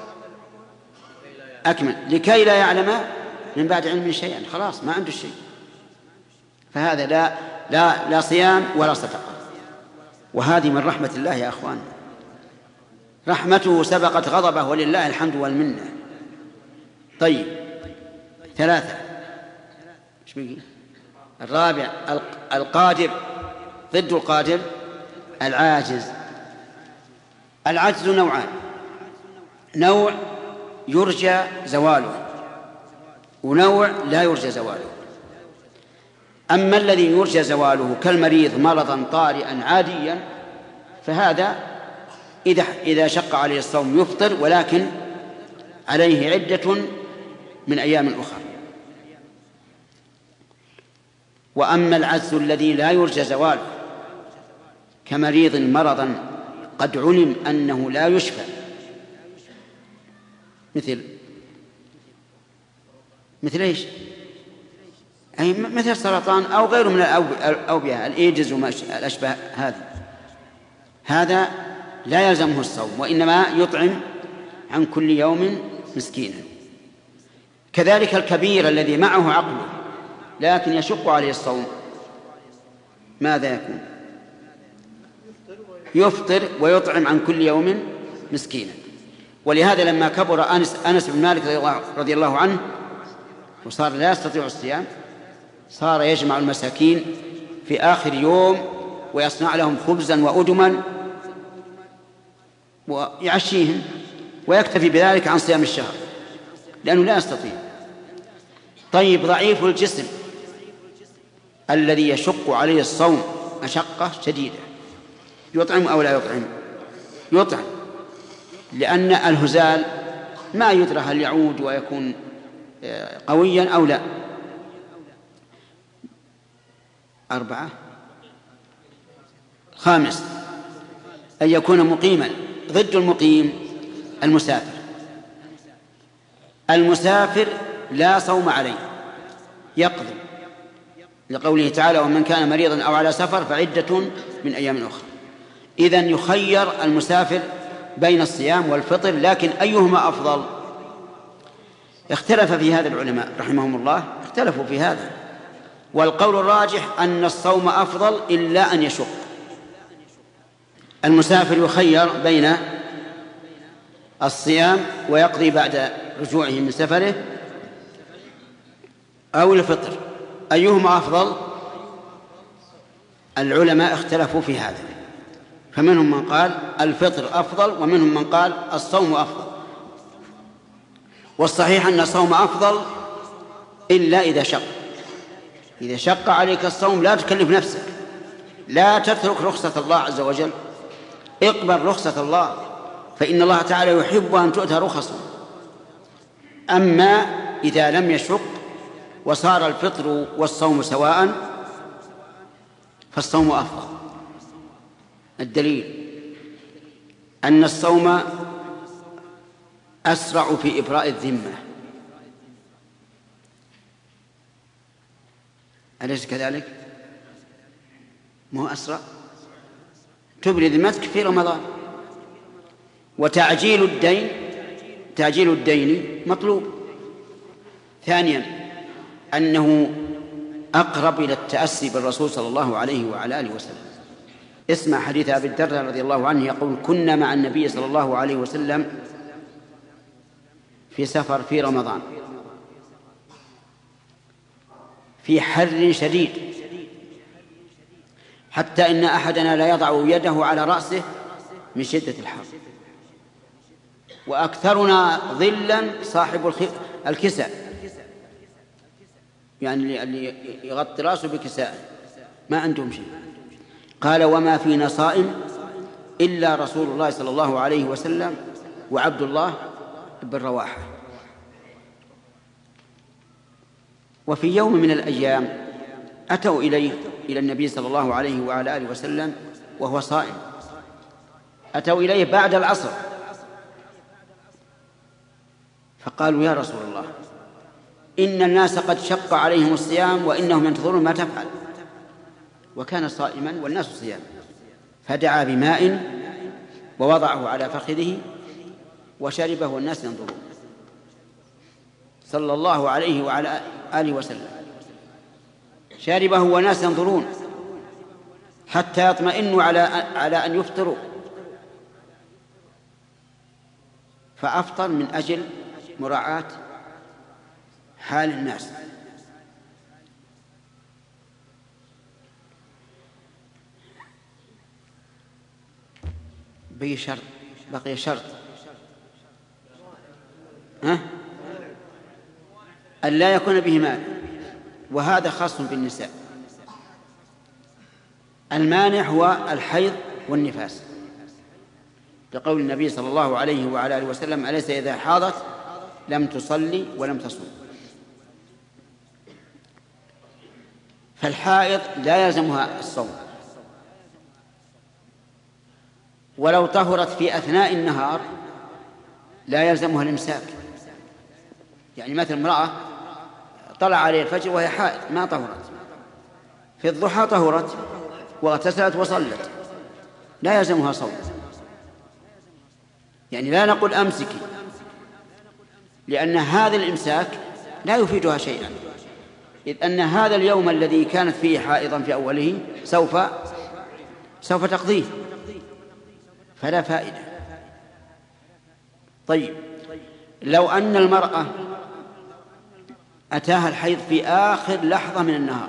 أكمل لكي لا يعلم من بعد علم شيئا. خلاص ما عنده شيء. فهذا لا لا لا صيام ولا صدقة. وهذه من رحمة الله يا أخوان. رحمته سبقت غضبه ولله الحمد والمنة. طيب ثلاثة. ايش بيجي؟ الرابع القادر. ضد القادر العاجز. العجز نوعان: نوع يرجى زواله ونوع لا يرجى زواله. أما الذي يرجى زواله كالمريض مرضا طارئا عاديا فهذا إذا إذا شق عليه الصوم يفطر، ولكن عليه عدة من أيام أخرى. وأما العجز الذي لا يرجى زواله كمريض مرضا قد علم أنه لا يشفى، مثل مثل إيش؟ أي مثل السرطان أو غيره من الأوبئة، الإيدز وما الأشبه هذه، هذا لا يلزمه الصوم وإنما يطعم عن كل يوم مسكينا. كذلك الكبير الذي معه عقله لكن يشق عليه الصوم ماذا يكون؟ يفطر ويطعم عن كل يوم مسكينا. ولهذا لما كبر أنس, أنس بن مالك رضي الله عنه وصار لا يستطيع الصيام صار يجمع المساكين في آخر يوم ويصنع لهم خبزا وأدما ويعشيهم ويكتفي بذلك عن صيام الشهر لأنه لا يستطيع. طيب ضعيف الجسم الذي يشق عليه الصوم مشقة شديدة يطعم أو لا يطعم؟ يطعم، لأن الهزال ما يدرى هل يعود ويكون قويا أو لا. أربعة. خامس أن يكون مقيما. ضد المقيم المسافر. المسافر لا صوم عليه يقضي لقوله تعالى: ومن كان مريضا أو على سفر فعدة من أيام أخرى. إذن يخير المسافر بين الصيام والفطر، لكن أيهما أفضل؟ اختلف في هذا العلماء رحمهم الله، اختلفوا في هذا، والقول الراجح أن الصوم أفضل إلا أن يشق. المسافر يخير بين الصيام ويقضي بعد رجوعه من سفره أو الفطر. أيهما أفضل؟ العلماء اختلفوا في هذا، فمنهم من قال الفطر أفضل ومنهم من قال الصوم أفضل. والصحيح أن الصوم أفضل إلا إذا شق. إذا شق عليك الصوم لا تكلف نفسك، لا تترك رخصة الله عز وجل، اقبل رخصة الله، فإن الله تعالى يحب أن تؤتى رخصه. أما إذا لم يشق وصار الفطر والصوم سواء فالصوم أفضل. الدليل أن الصوم أسرع في إبراء الذمة، أليس كذلك؟ ما هو أسرع؟ تبري ذمتك في رمضان. وتعجيل الدين تعجيل الدين مطلوب. ثانيا أنه أقرب إلى التأسي بالرسول صلى الله عليه وعلى آله وسلم. اسمع حديث أبي الدرداء رضي الله عنه يقول: كنا مع النبي صلى الله عليه وسلم في سفر في رمضان في حر شديد حتى إن أحدنا لا يضع يده على رأسه من شدة الحر، وأكثرنا ظلا صاحب الكساء، يعني اللي يغطي رأسه بكساء ما عندهم شيء. قال: وما فينا صائم إلا رسول الله صلى الله عليه وسلم وعبد الله بن رواحة. وفي يوم من الأيام أتوا إليه إلى النبي صلى الله عليه وعلى آله وسلم وهو صائم، أتوا إليه بعد العصر فقالوا: يا رسول الله، إن الناس قد شق عليهم الصيام وإنهم ينتظرون ما تفعل. وكان صائما والناس صيام، فدعا بماء ووضعه على فخذه وشربه والناس ينظرون صلى الله عليه وعلى آله وسلم. شربه والناس ينظرون حتى يطمئنوا على على أن يفطروا، فأفطر من أجل مراعاة حال الناس. بقي شرط بقي شرط ها؟ أن لا يكون به مال، وهذا خاص بالنساء. المانع هو الحيض والنفاس، لقول النبي صلى الله عليه وعلى آله وسلم: أليس إذا حاضت لم تصلي ولم تصوم. فالحائض لا يلزمها الصوم، ولو طهرت في أثناء النهار لا يلزمها الإمساك. يعني مثل امرأة طلع عليه الفجر وهي حائض ما طهرت، في الضحى طهرت واغتسلت وصلت، لا يلزمها صوم. يعني لا نقول أمسكي، لأن هذا الإمساك لا يفيدها شيئا، إذ أن هذا اليوم الذي كانت فيه حائضا في أوله سوف سوف تقضيه، فلا فائدة. طيب، لو أن المرأة أتاها الحيض في آخر لحظة من النهار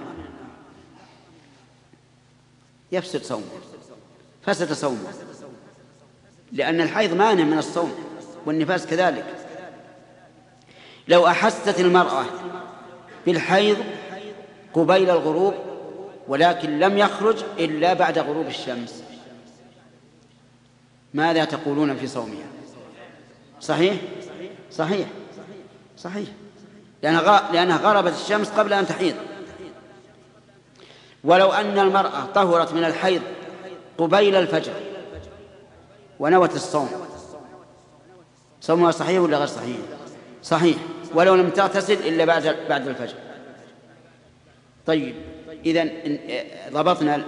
يفسد صومه، فسد صومه، لأن الحيض مانع من الصوم والنفاس كذلك. لو أحست المرأة بالحيض قبيل الغروب ولكن لم يخرج إلا بعد غروب الشمس، ماذا تقولون في صومها؟ صحيح؟ صحيح صحيح لأنها غربت الشمس قبل أن تحيض. ولو أن المرأة طهرت من الحيض قبيل الفجر ونوت الصوم، صومها صحيح ولا غير صحيح؟ صحيح، ولو لم تغتسل إلا بعد بعد الفجر. طيب، إذن ضبطنا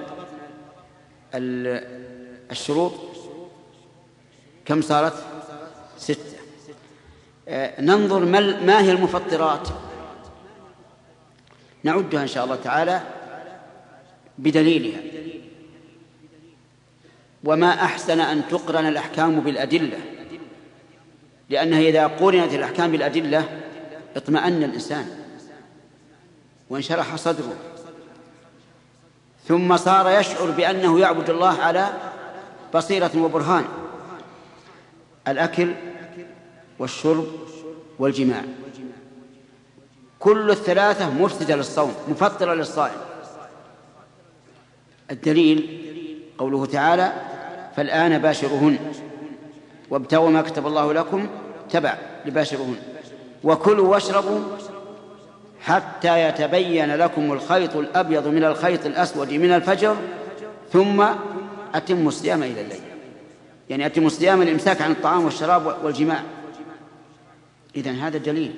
الشروط كم صارت؟ ستة. ننظر ما هي المفطرات، نعدها إن شاء الله تعالى بدليلها. وما أحسن أن تقرن الأحكام بالأدلة، لأنها إذا قرنت الأحكام بالأدلة اطمأن الإنسان وانشرح صدره، ثم صار يشعر بأنه يعبد الله على بصيرة وبرهان. الأكل والشرب والجماع كل الثلاثة مفسدة للصوم مفطرة للصائم. الدليل قوله تعالى: فالآن باشرهن وابتغوا ما كتب الله لكم تبع لباشرهن وكلوا واشربوا حتى يتبين لكم الخيط الأبيض من الخيط الأسود من الفجر ثم أتموا الصيام إلى الليل. يعني أتموا الصيام الإمساك عن الطعام والشراب والجماع. إذن هذا دليل.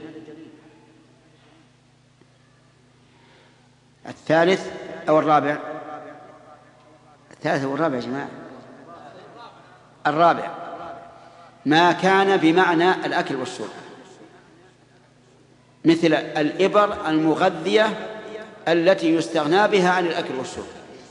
الثالث أو الرابع؟ الثالث والرابع يا جماعة. الرابع ما كان بمعنى الأكل والشرب، مثل الإبر المغذية التي يستغنى بها عن الأكل والشرب،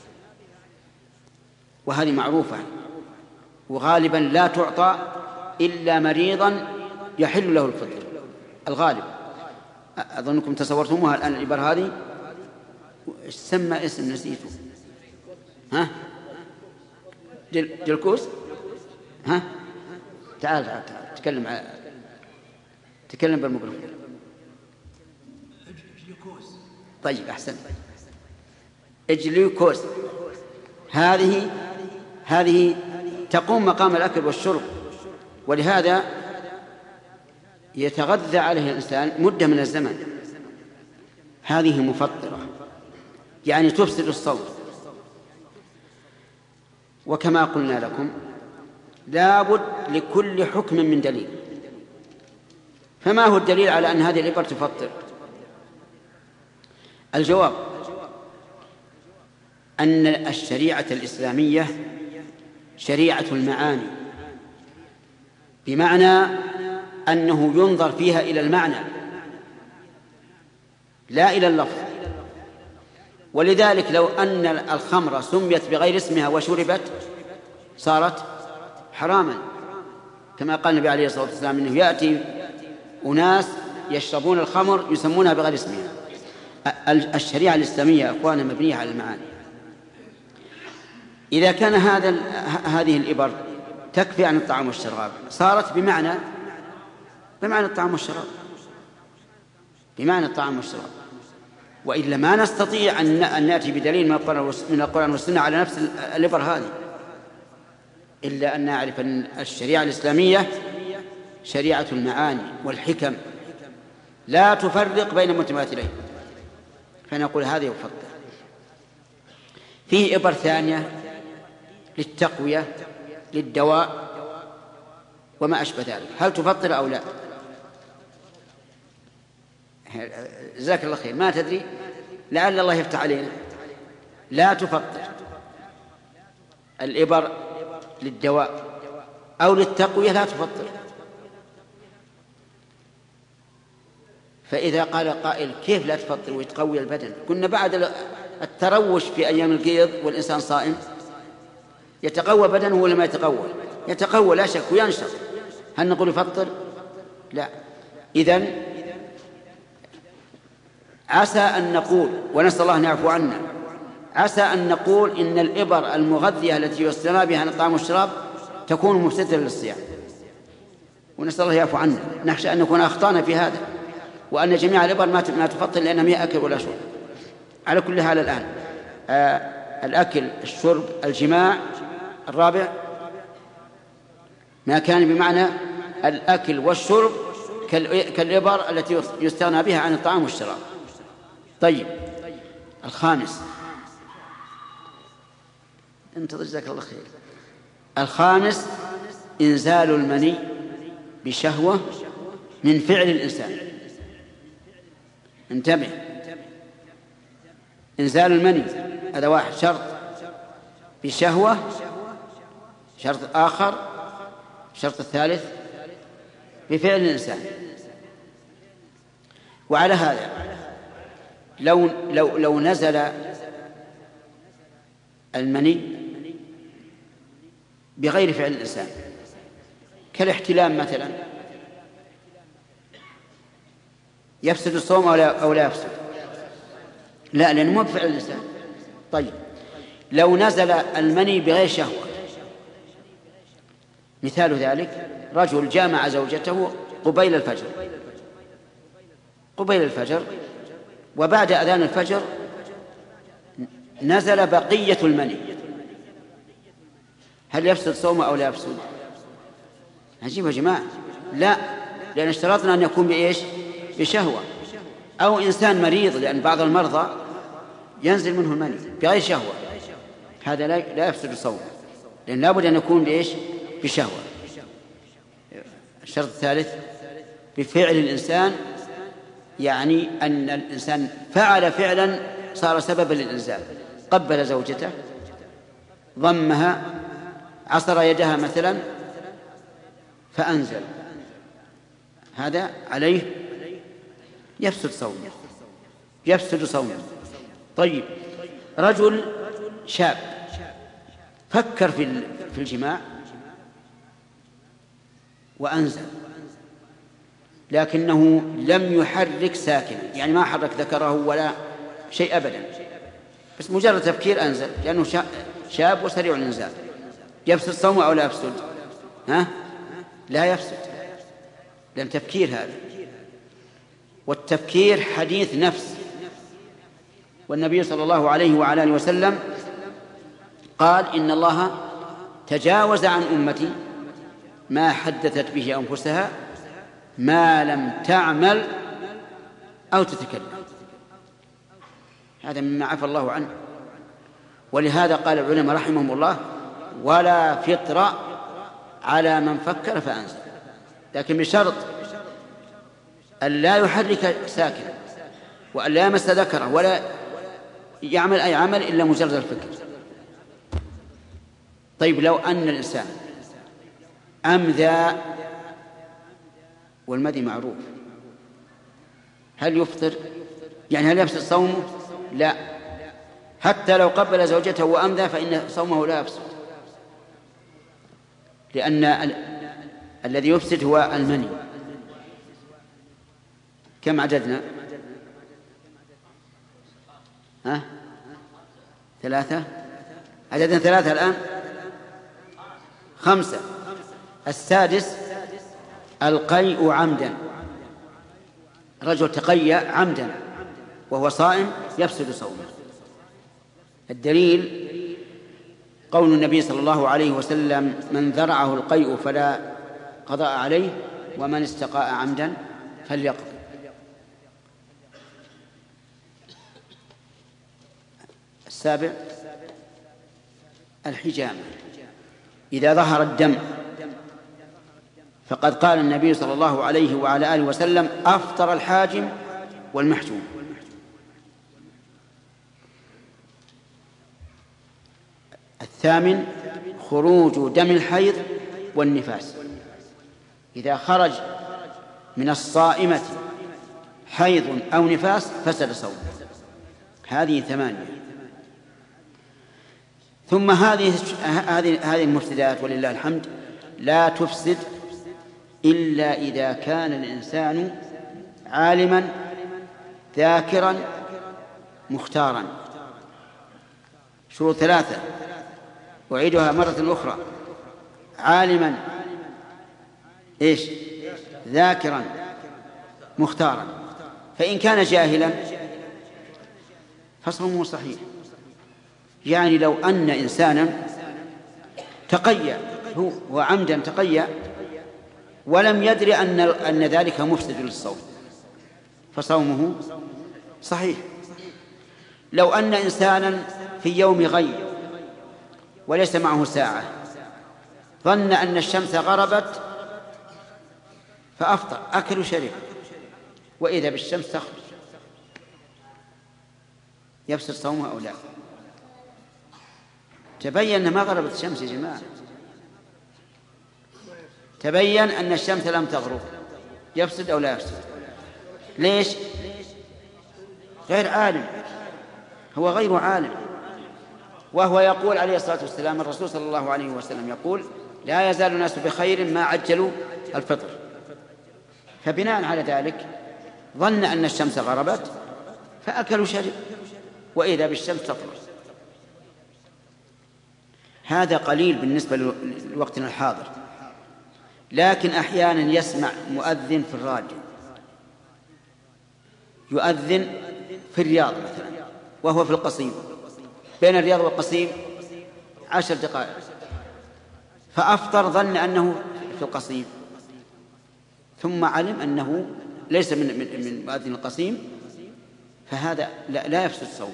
وهذه معروفة وغالبا لا تعطى إلا مريضا يحل له الفطر، الغالب. أظنكم تصورتموها الآن. الإبر هذه سمى اسم نسيته، ها؟ جل جلكوس، ها؟ تعال تعال تعال تكلم ع... تكلم بالميكروفون. طيب أحسن. إجليكوس هذه هذه تقوم مقام الأكل والشرب، ولهذا يتغذى عليه الإنسان مدة من الزمن. هذه مفطرة، يعني تفسد الصوم. وكما قلنا لكم لابد لكل حكم من دليل. فما هو الدليل على أن هذه الإبر تفطر؟ الجواب أن الشريعة الإسلامية شريعة المعاني، بمعنى أنه ينظر فيها إلى المعنى لا إلى اللفظ. ولذلك لو أن الخمر سميت بغير اسمها وشربت صارت حراما، كما قال النبي عليه الصلاة والسلام إنه يأتي أناس يشربون الخمر يسمونها بغير اسمها. الشريعة الإسلامية أخوانا مبنية على المعاني. إذا كان هذا هذه الإبر تكفي عن الطعام والشراب صارت بمعنى بمعنى الطعام والشراب بمعنى الطعام والشراب وإلا ما نستطيع أن نأتي بدليل من القرآن والسنة على نفس الإبر هذه، إلا أن نعرف أن الشريعة الإسلامية شريعة المعاني والحكم لا تفرق بين المتماثلين، فنقول هذا يفضل. فيه إبر ثانية للتقوية للدواء وما أشبه ذلك، هل تفطر أو لا؟ جزاك الله خير، ما تدري، لعل الله يفتح علينا. لا تفطر. الإبر للدواء أو للتقوية لا تفطر. فإذا قال قائل كيف لا تفطر ويتقوي البدن؟ كنا بعد التروش في أيام القيض والإنسان صائم يتقوى بدنه ولا ما يتقوى؟ يتقوى لا شك وينشط. هل نقول يفطر؟ لا. إذن عسى أن نقول، ونسأل الله أن يعفو عنا، عسى أن نقول إن الإبر المغذية التي يستنى بها عن الطعام والشراب تكون مفسدة للصيام، ونسأل الله يعفو عنا. نخشى أن نكون أخطأنا في هذا، وأن جميع الإبر ما تفطر لأنها ما أكل ولا شرب. على كل حال الآن آه الأكل، الشرب، الجماع. الرابع ما كان بمعنى الأكل والشرب كالإبر التي يستغنى بها عن الطعام والشراب. طيب، الخامس، انتظر جزاك الله خير. الخامس إنزال المني بشهوة من فعل الإنسان. انتبه، إنزال المني هذا واحد شرط، بشهوة شرط آخر، الشرط الثالث بفعل الإنسان. وعلى هذا لو, لو, لو نزل المني بغير فعل الإنسان كالاحتلام مثلا، يفسد الصوم أو لا يفسد؟ لا، لأنه مو بفعل الإنسان. طيب، لو نزل المني بغير شهوة، مثال ذلك رجل جامع زوجته قبيل الفجر قبيل الفجر وبعد أذان الفجر نزل بقية المني، هل يفسد صومه أو لا يفسد؟ عجيب يا جماعة. لا، لأن اشترطنا أن يكون بإيش؟ بشهوة. أو إنسان مريض، لأن بعض المرضى ينزل منه المني بغير شهوة، هذا لا يفسد صومه، لأن لابد أن يكون بإيش؟ بشهوة. الشرط الثالث بفعل الإنسان، يعني أن الإنسان فعل فعلا صار سببا للإنزال، قبل زوجته، ضمها، عصر يدها مثلا فأنزل، هذا عليه يفسد صومه يفسد صومه. طيب، رجل شاب فكر في في الجماع وأنزل، لكنه لم يحرك ساكنا، يعني ما حرك ذكره ولا شيء أبدا، بس مجرد تفكير أنزل، لأنه شاب وسريع الإنزال. يفسد صومه أو لا يفسد؟ ها؟ لا يفسد، لأن تفكير هذا، والتفكير حديث نفس. والنبي صلى الله عليه وعلى آله وسلم قال إن الله تجاوز عن أمتي ما حدثت به أنفسها ما لم تعمل أو تتكلم. هذا مما عفى الله عنه. ولهذا قال العلماء رحمهم الله: ولا فطر على من فكر فأنزل، لكن بشرط أن لا يحرك ساكنا، وأن لا يمس ذكره، ولا يعمل أي عمل إلا مجرد الفكر. طيب لو أن الإنسان أمذى، والمذي معروف، هل يفطر؟ يعني هل يفسد صومه؟ لا، حتى لو قبل زوجته وأمذى فإن صومه لا يفسد، لأن ال... الذي يفسد هو المني. كم عددنا؟ ها؟ ثلاثة؟ عددنا ثلاثة الآن؟ خمسة. السادس القيء عمدا، رجل تقيأ عمدا وهو صائم يفسد صومه. الدليل قول النبي صلى الله عليه وسلم: من ذرعه القيء فلا قضاء عليه، ومن استقاء عمدا فليقض. السابع الحجامة، إذا ظهر الدم فقد قال النبي صلى الله عليه وعلى آله وسلم: أفطر الحاجم والمحجوم. الثامن خروج دم الحيض والنفاس، إذا خرج من الصائمة حيض أو نفاس فسد صومه. هذه ثمانية. ثم هذه هذه هذه المفسدات ولله الحمد لا تفسد إلا إذا كان الإنسان عالما ذاكرا مختارا. شروط ثلاثة أعيدها مرة أخرى: عالما إيش؟ ذاكرا مختارا. فإن كان جاهلا فصومه صحيح. يعني لو أن إنسانا تقيأ هو وعمدا تقيأ ولم يدري أن أن ذلك مفسد للصوم فصومه صحيح. لو أن إنسانا في يوم غيب وليس معه ساعة ظن أن الشمس غربت فأفطر، أكل وشرب، وإذا بالشمس تخرج، يفسد صومه أو لا؟ تبين أن ما غربت الشمس يا جماعة، تبين أن الشمس لم تغرب، يفسد أو لا يفسد؟ ليش؟ غير عالم، هو غير عالم. وهو يقول عليه الصلاة والسلام، الرسول صلى الله عليه وسلم يقول: لا يزال الناس بخير ما عجلوا الفطر. فبناء على ذلك ظن أن الشمس غربت فأكل وشرب، وإذا بالشمس تطلع. هذا قليل بالنسبة لوقتنا الحاضر، لكن أحيانا يسمع مؤذن في الراديو يؤذن في الرياض مثلا وهو في القصيم، بين الرياض والقصيم عشر دقائق، فأفطر ظن أنه في القصيم، ثم علم أنه ليس من من مؤذن القصيم، فهذا لا, لا يفسد صوم.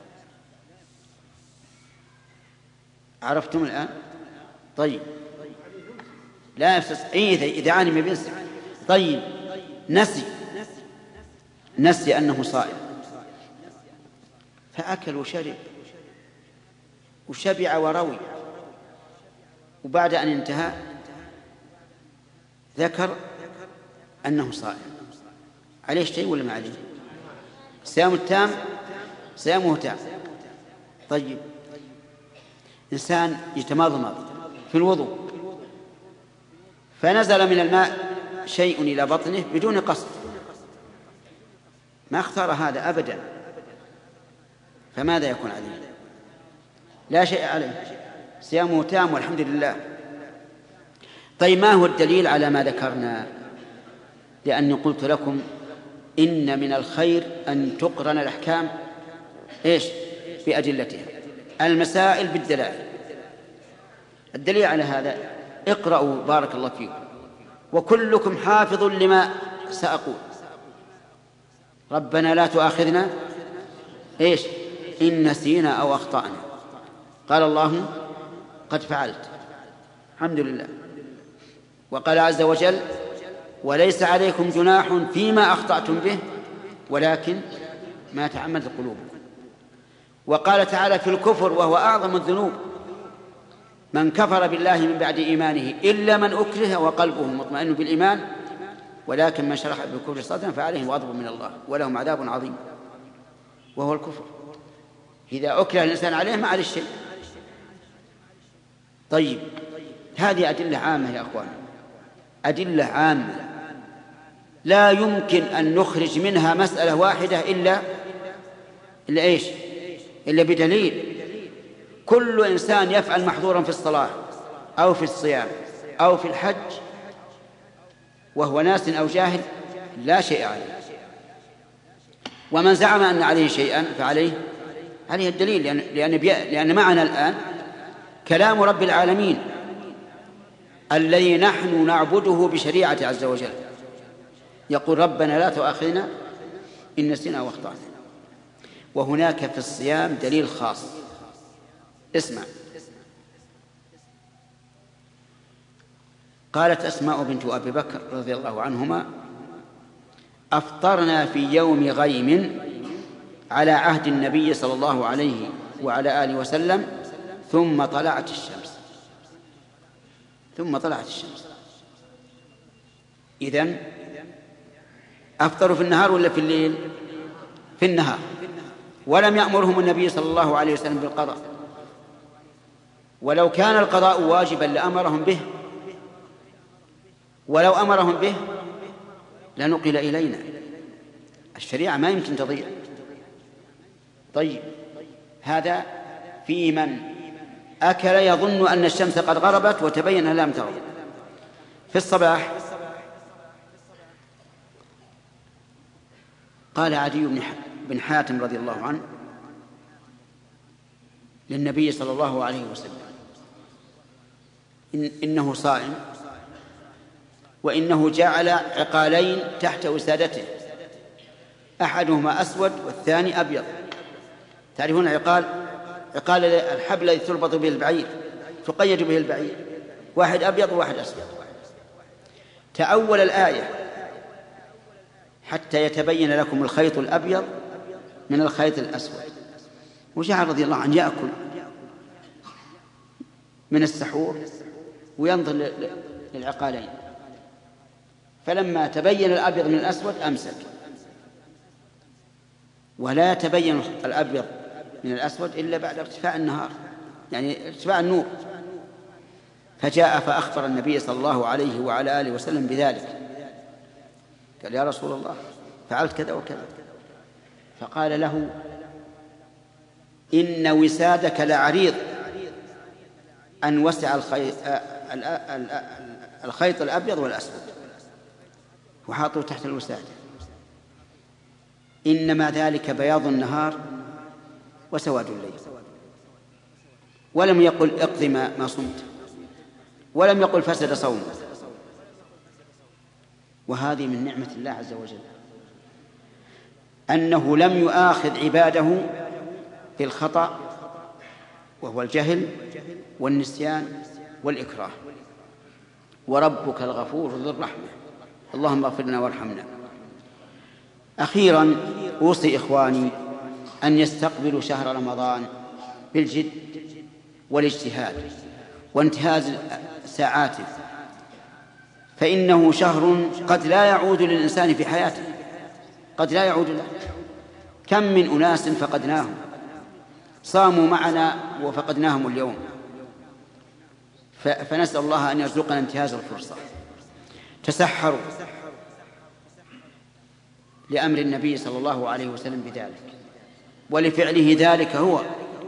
عرفتم الآن؟ طيب، لا يفسد إذا إذا علم بنسي. طيب، نسي نسي أنه صائم فأكل وشرب وشبع وروي، وبعد أن انتهى ذكر أنه صائم، عليه شيء ولا ما عليه؟ صيام التام صيامه تام. طيب، إنسان يتمضمض في الوضوء فنزل من الماء شيء إلى بطنه بدون قصد، ما اختار هذا أبدا، فماذا يكون عليه؟ لا شيء عليه، صيامه تام والحمد لله. طيب، ما هو الدليل على ما ذكرنا؟ لأني قلت لكم إن من الخير أن تقرن الأحكام إيش بأدلتها، المسائل بالدلائل. الدليل على هذا اقرأوا بارك الله فيكم: وكلكم حافظ لما سأقول، ربنا لا تؤاخذنا إيش إن نسينا أو أخطأنا. قال الله: قد فعلت، الحمد لله. وقال عز وجل: وليس عليكم جناح فيما أخطأتم به ولكن ما تعمدت قلوبكم. وقال تعالى في الكفر وهو أعظم الذنوب: من كفر بالله من بعد إيمانه إلا من أكره وقلبه مطمئن بالإيمان ولكن من شرح بالكفر صدرا فعليهم غضب من الله ولهم عذاب عظيم، وهو الكفر. إذا أكره الإنسان عليه ما عليه شيء. طيب، هذه أدلة عامة يا أخوان، أدلة عامة لا يمكن أن نخرج منها مسألة واحدة إلا إلا إيش إلا بدليل. كل إنسان يفعل محظورا في الصلاة أو في الصيام أو في الحج وهو ناس أو جاهل لا شيء عليه، ومن زعم أن عليه شيئا فعليه عليه الدليل، لأن, لأن, لأن معنا الآن كلام رب العالمين الذي نحن نعبده بشريعة عز وجل، يقول: ربنا لا تؤاخذنا إن نسينا واخطأنا. وهناك في الصيام دليل خاص، اسمع. قالت أسماء بنت أبي بكر رضي الله عنهما: أفطرنا في يوم غيم على عهد النبي صلى الله عليه وعلى آله وسلم ثم طلعت الشمس ثم طلعت الشمس إذن أفطروا في النهار ولا في الليل؟ في النهار. ولم يأمرهم النبي صلى الله عليه وسلم بالقضاء، ولو كان القضاء واجبا لأمرهم به، ولو أمرهم به لنقل إلينا. الشريعة ما يمكن تضيع. طيب، هذا في من أكل يظن أن الشمس قد غربت وتبين أنها لم تغرب. في الصباح قال عدي بن حاتم رضي الله عنه للنبي صلى الله عليه وسلم: إن إنه صائم، وإنه جعل عقالين تحت وسادته، أحدهما أسود والثاني أبيض. تعرفون العقال؟ عقال الحبل الذي تربط به البعير، تقيد به البعير، واحد أبيض وواحد أسود. تأول الآية: حتى يتبين لكم الخيط الأبيض من الخيط الأسود. وجعل رضي الله عنه يأكل من السحور وينظر للعقالين، فلما تبين الأبيض من الأسود أمسك، ولا يتبين الأبيض من الأسود إلا بعد ارتفاع النهار، يعني ارتفاع النور. فجاء فأخبر النبي صلى الله عليه وعلى آله وسلم بذلك، قال: يا رسول الله فعلت كذا وكذا. فقال له: إن وسادك لعريض أن وسع الخيط, الخيط الأبيض والأسود وحاطه تحت الوسادة، إنما ذلك بياض النهار وسواد الليل. ولم يقل اقض ما صمت، ولم يقل فسد صومك. وهذه من نعمة الله عز وجل، أنه لم يؤاخذ عباده في الخطأ وهو الجهل والنسيان والإكراه. وربك الغفور ذو الرحمة، اللهم اغفر لنا وارحمنا. أخيرا أوصي إخواني أن يستقبلوا شهر رمضان بالجد والاجتهاد وانتهاز ساعاته، فإنه شهر قد لا يعود للإنسان في حياته، قد لا يعود له. كم من أناس فقدناهم، صاموا معنا وفقدناهم اليوم. فنسأل الله أن يرزقنا انتهاز الفرصة. تسحروا لأمر النبي صلى الله عليه وسلم بذلك ولفعله ذلك هو.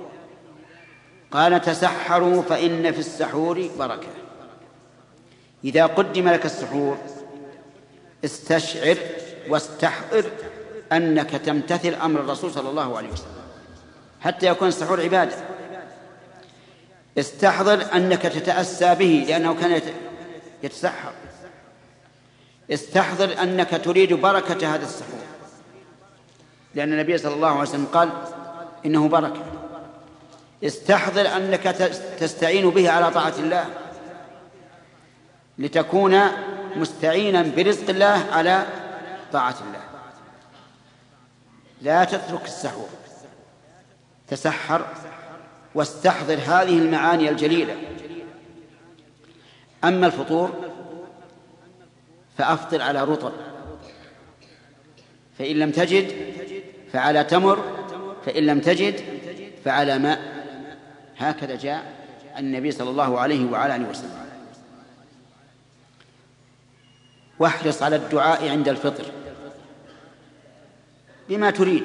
قال: تسحروا فإن في السحور بركة. إذا قدم لك السحور استشعر واستحضر أنك تمتثل أمر الرسول صلى الله عليه وسلم حتى يكون السحور عبادة. استحضر أنك تتأسى به لأنه كان يتسحر. استحضر أنك تريد بركة هذا السحور، لأن النبي صلى الله عليه وسلم قال إنه بركة. استحضر أنك تستعين به على طاعة الله لتكون مستعينا برزق الله على طاعة الله. لا تترك السحور، تسحر واستحضر هذه المعاني الجليلة. أما الفطور فأفطر على رطب، فإن لم تجد فعلى تمر، فإن لم تجد فعلى ماء. هكذا جاء النبي صلى الله عليه وعلى آله وسلم. واحرص على الدعاء عند الفطر بما تريد.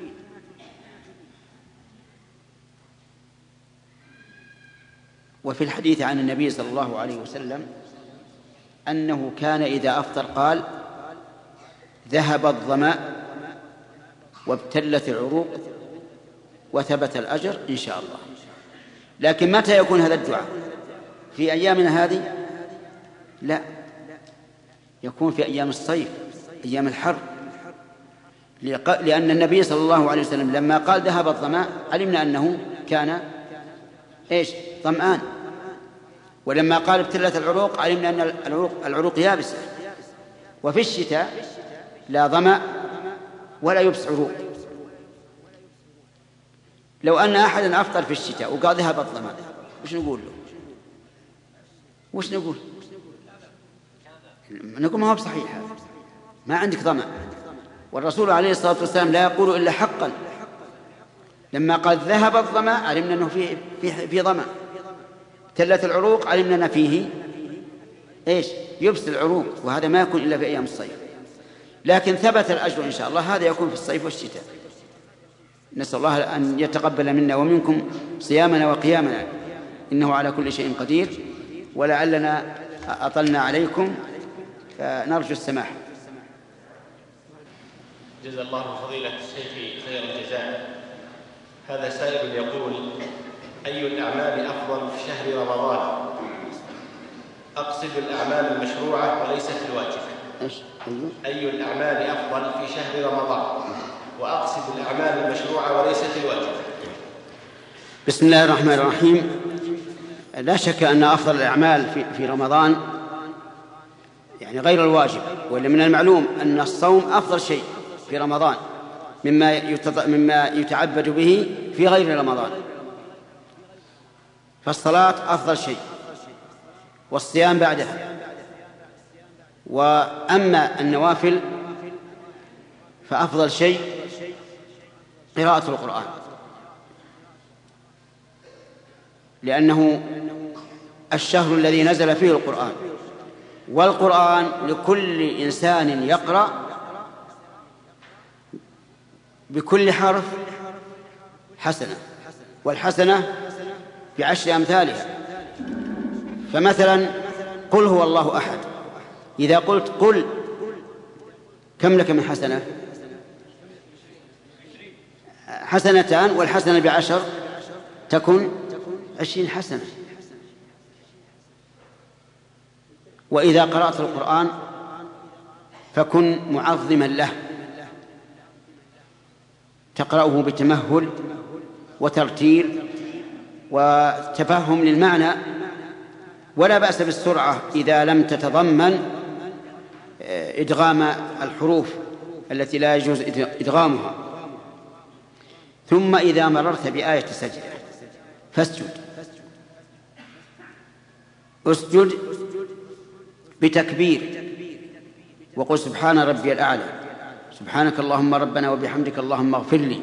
وفي الحديث عن النبي صلى الله عليه وسلم أنه كان إذا أفطر قال: ذهب الظمأ وابتلت العروق وثبت الأجر إن شاء الله. لكن متى يكون هذا الدعاء؟ في أيامنا هذه؟ لا، يكون في أيام الصيف، أيام الحر، لأن النبي صلى الله عليه وسلم لما قال ذهب الظمأ علمنا أنه كان إيش؟ ظمآن. ولما قال ابتلت العروق علمنا أن العروق, العروق يابسة. وفي الشتاء لا ظمأ ولا يبس عروق. لو أن أحدا أفطر في الشتاء وقال ذهب الظمأ وش نقول له؟ وش نقول؟ نقول ما هو بصحيح، هذا ما عندك ظمأ. والرسول عليه الصلاة والسلام لا يقول إلا حقا. لما قال ذهب الظمأ علمنا أنه فيه, فيه, فيه ظمأ. تلت العروق علمنا أن فيه إيش؟ يبس العروق، وهذا ما يكون إلا في أيام الصيف. لكن ثبت الأجر إن شاء الله، هذا يكون في الصيف والشتاء. نسأل الله أن يتقبل منا ومنكم صيامنا وقيامنا، إنه على كل شيء قدير. ولعلنا أطلنا عليكم، فنرجو السماح.
جزا الله فضيلة الشيخ خير الجزاء. هذا سائل يقول: أي الأعمال أفضل في شهر رمضان؟ أقصد الأعمال المشروعة وليست الواجبة. أي الأعمال أفضل في شهر رمضان؟ وأقصد الأعمال المشروعة وليست الواجبة.
بسم الله الرحمن الرحيم. لا شك أن أفضل الأعمال في, في رمضان يعني غير الواجب، ولا من المعلوم أن الصوم أفضل شيء في رمضان مما مما يتعبد به في غير رمضان. فالصلاة أفضل شيء والصيام بعدها. وأما النوافل فأفضل شيء قراءة القرآن، لأنه الشهر الذي نزل فيه القرآن، والقرآن لكل إنسان يقرأ بكل حرف حسنة، والحسنة بعشر أمثالها. فمثلا قل هو الله أحد، إذا قلت قل كم لك من حسنة؟ حسنتان، والحسنة بعشر تكن عشرين حسنة. وإذا قرأت القرآن فكن معظما له، تقرأه بتمهل وترتيل وتفهم للمعنى، ولا بأس بالسرعة إذا لم تتضمن إدغام الحروف التي لا يجوز إدغامها. ثم إذا مررت بآية سجدة فاسجد، اسجد بتكبير وقل سبحان ربي الأعلى، سبحانك اللهم ربنا وبحمدك اللهم اغفر لي،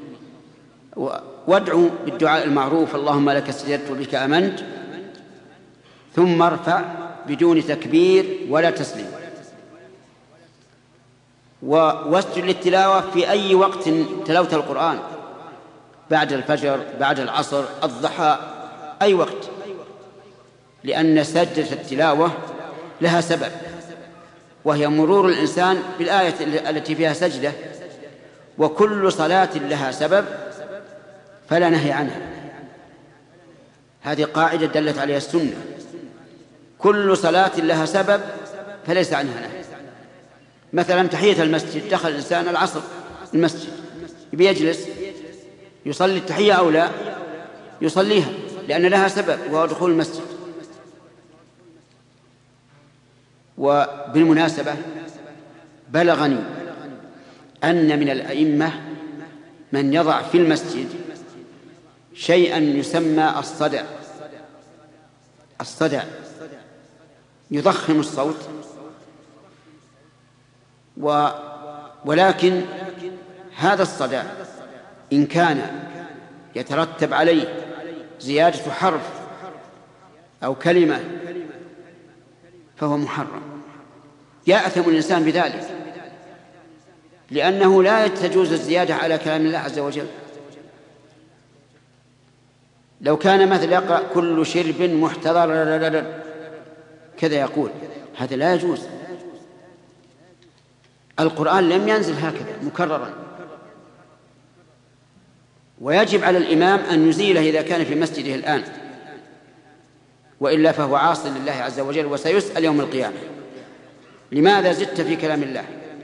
وادعو بالدعاء المعروف اللهم لك سجدت وبك آمنت. ثم ارفع بدون تكبير ولا تسليم، واسجد للتلاوة في أي وقت تلوت القرآن، بعد الفجر، بعد العصر، الضحى، أي وقت، لأن سجدة التلاوة لها سبب، وهي مرور الإنسان بالآية التي فيها سجدة، وكل صلاة لها سبب فلا نهي عنها. هذه قاعدة دلت عليها السنة. كل صلاة لها سبب فليس عنها نهي. مثلا تحية المسجد، دخل الإنسان العصر المسجد بيجلس يصلي التحية أو لا؟ يصليها لأن لها سبب وهو دخول المسجد. وبالمناسبة بلغني أن من الأئمة من يضع في المسجد شيئا يسمى الصدع. الصدع يضخم الصوت، و ولكن هذا الصدع إن كان يترتب عليه زيادة حرف أو كلمة فهو محرم، يأثم الإنسان بذلك، لأنه لا تجوز الزيادة على كلام الله عز وجل. لو كان مثل يقرأ كل شرب محتضر كذا يقول، هذا لا يجوز. القرآن لم ينزل هكذا مكررا، ويجب على الإمام أن يزيله إذا كان في مسجده الآن، وإلا فهو عاص لله عز وجل وسيسأل يوم القيامة لماذا زدت في كلام الله.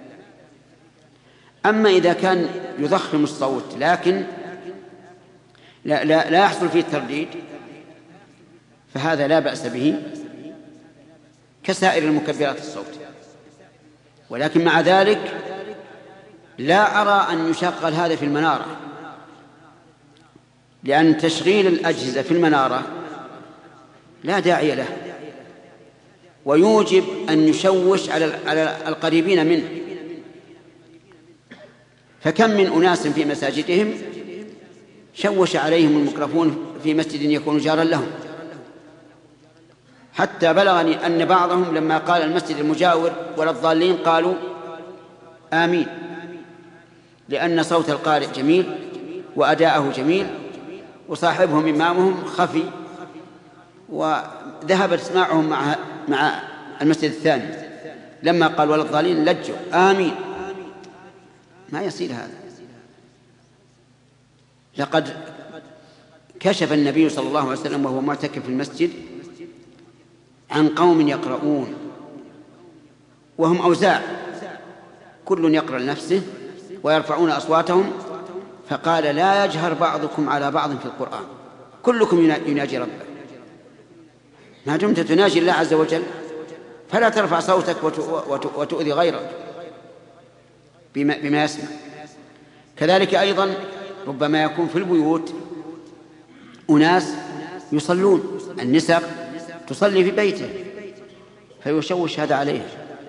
أما إذا كان يضخم الصوت لكن لا, لا, لا يحصل فيه الترديد فهذا لا بأس به كسائر المكبرات الصوت. ولكن مع ذلك لا أرى أن يشغل هذا في المنارة، لأن تشغيل الأجهزة في المنارة لا داعي له، ويوجب أن يشوش على القريبين منه. فكم من أناس في مساجدهم شوش عليهم الميكروفون في مسجد يكون جارا لهم، حتى بلغني أن بعضهم لما قال المسجد المجاور ولا الضالين قالوا آمين، لأن صوت القارئ جميل وأداءه جميل وصاحبهم إمامهم خفي، وذهب اسماعهم مع مع المسجد الثاني لما قال ولا الضالين لجوا آمين. ما يصير هذا. لقد كشف النبي صلى الله عليه وسلم وهو معتكف في المسجد عن قوم يقرؤون وهم أوزاع، كل يقرأ لنفسه ويرفعون أصواتهم، فقال لا يجهر بعضكم على بعض في القرآن، كلكم يناجي ربه. ما دمت تناجي الله عز وجل فلا ترفع صوتك وتؤذي غيرك بما يسمع. كذلك أيضا ربما يكون في البيوت أناس يصلون، النساء تصلي في بيته فيشوش هذا عليه.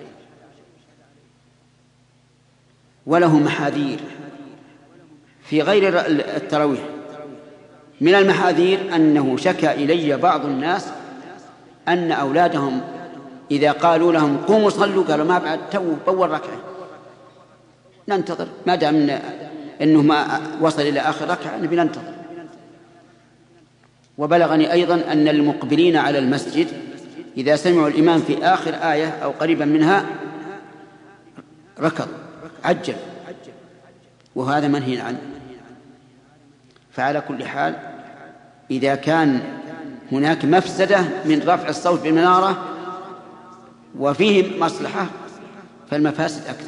وله محاذير في غير التراويح. من المحاذير أنه شكى إلي بعض الناس أن أولادهم إذا قالوا لهم قوموا صلوا قالوا ما بعد تو بول ركعة، ننتظر ما دام أنه ما وصل إلى آخر ركعة نبي ننتظر. وبلغني أيضا أن المقبلين على المسجد إذا سمعوا الإمام في آخر آية أو قريبا منها ركض عجل، وهذا منهي عنه. فعلى كل حال إذا كان هناك مفسدة من رفع الصوت بالمنارة وفيه مصلحة فالمفاسد أكثر،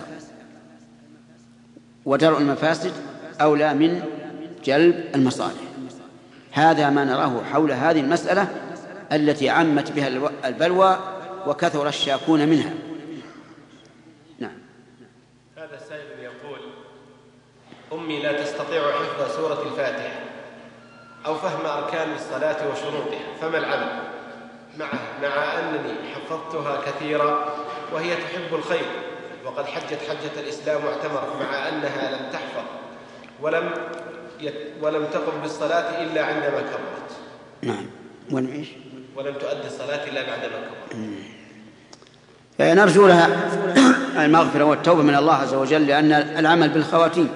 ودرء المفاسد أولى من جلب المصالح. هذا ما نراه حول هذه المسألة التي عمت بها البلوى وكثر الشاكون منها. نعم.
هذا السائل يقول: أمي لا تستطيع حفظ سورة الفاتحة أو فهم أركان الصلاة وشروطها، فما العمل معها مع أنني حفظتها كثيرا وهي تحب الخير وقد حجت حجة الإسلام واعتمرت، مع أنها لم تحفظ ولم يت ولم تقم بالصلاة إلا عندما كبرت؟
نعم. ولم إيش؟
ولم تؤدي الصلاة إلا بعدما كبرت.
نرجو لها المغفرة والتوبة من الله عز وجل، لأن العمل بالخواتيم.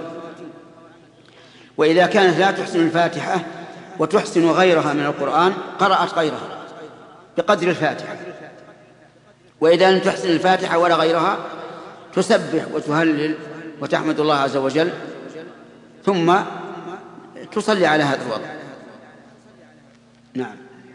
وإذا كانت لا تحسن الفاتحة وتحسن غيرها من القرآن قرأت غيرها بقدر الفاتحة، وإذا لم تحسن الفاتحة ولا غيرها تسبح وتهلل وتحمد الله عز وجل ثم تصلي على هذا الوضع. نعم.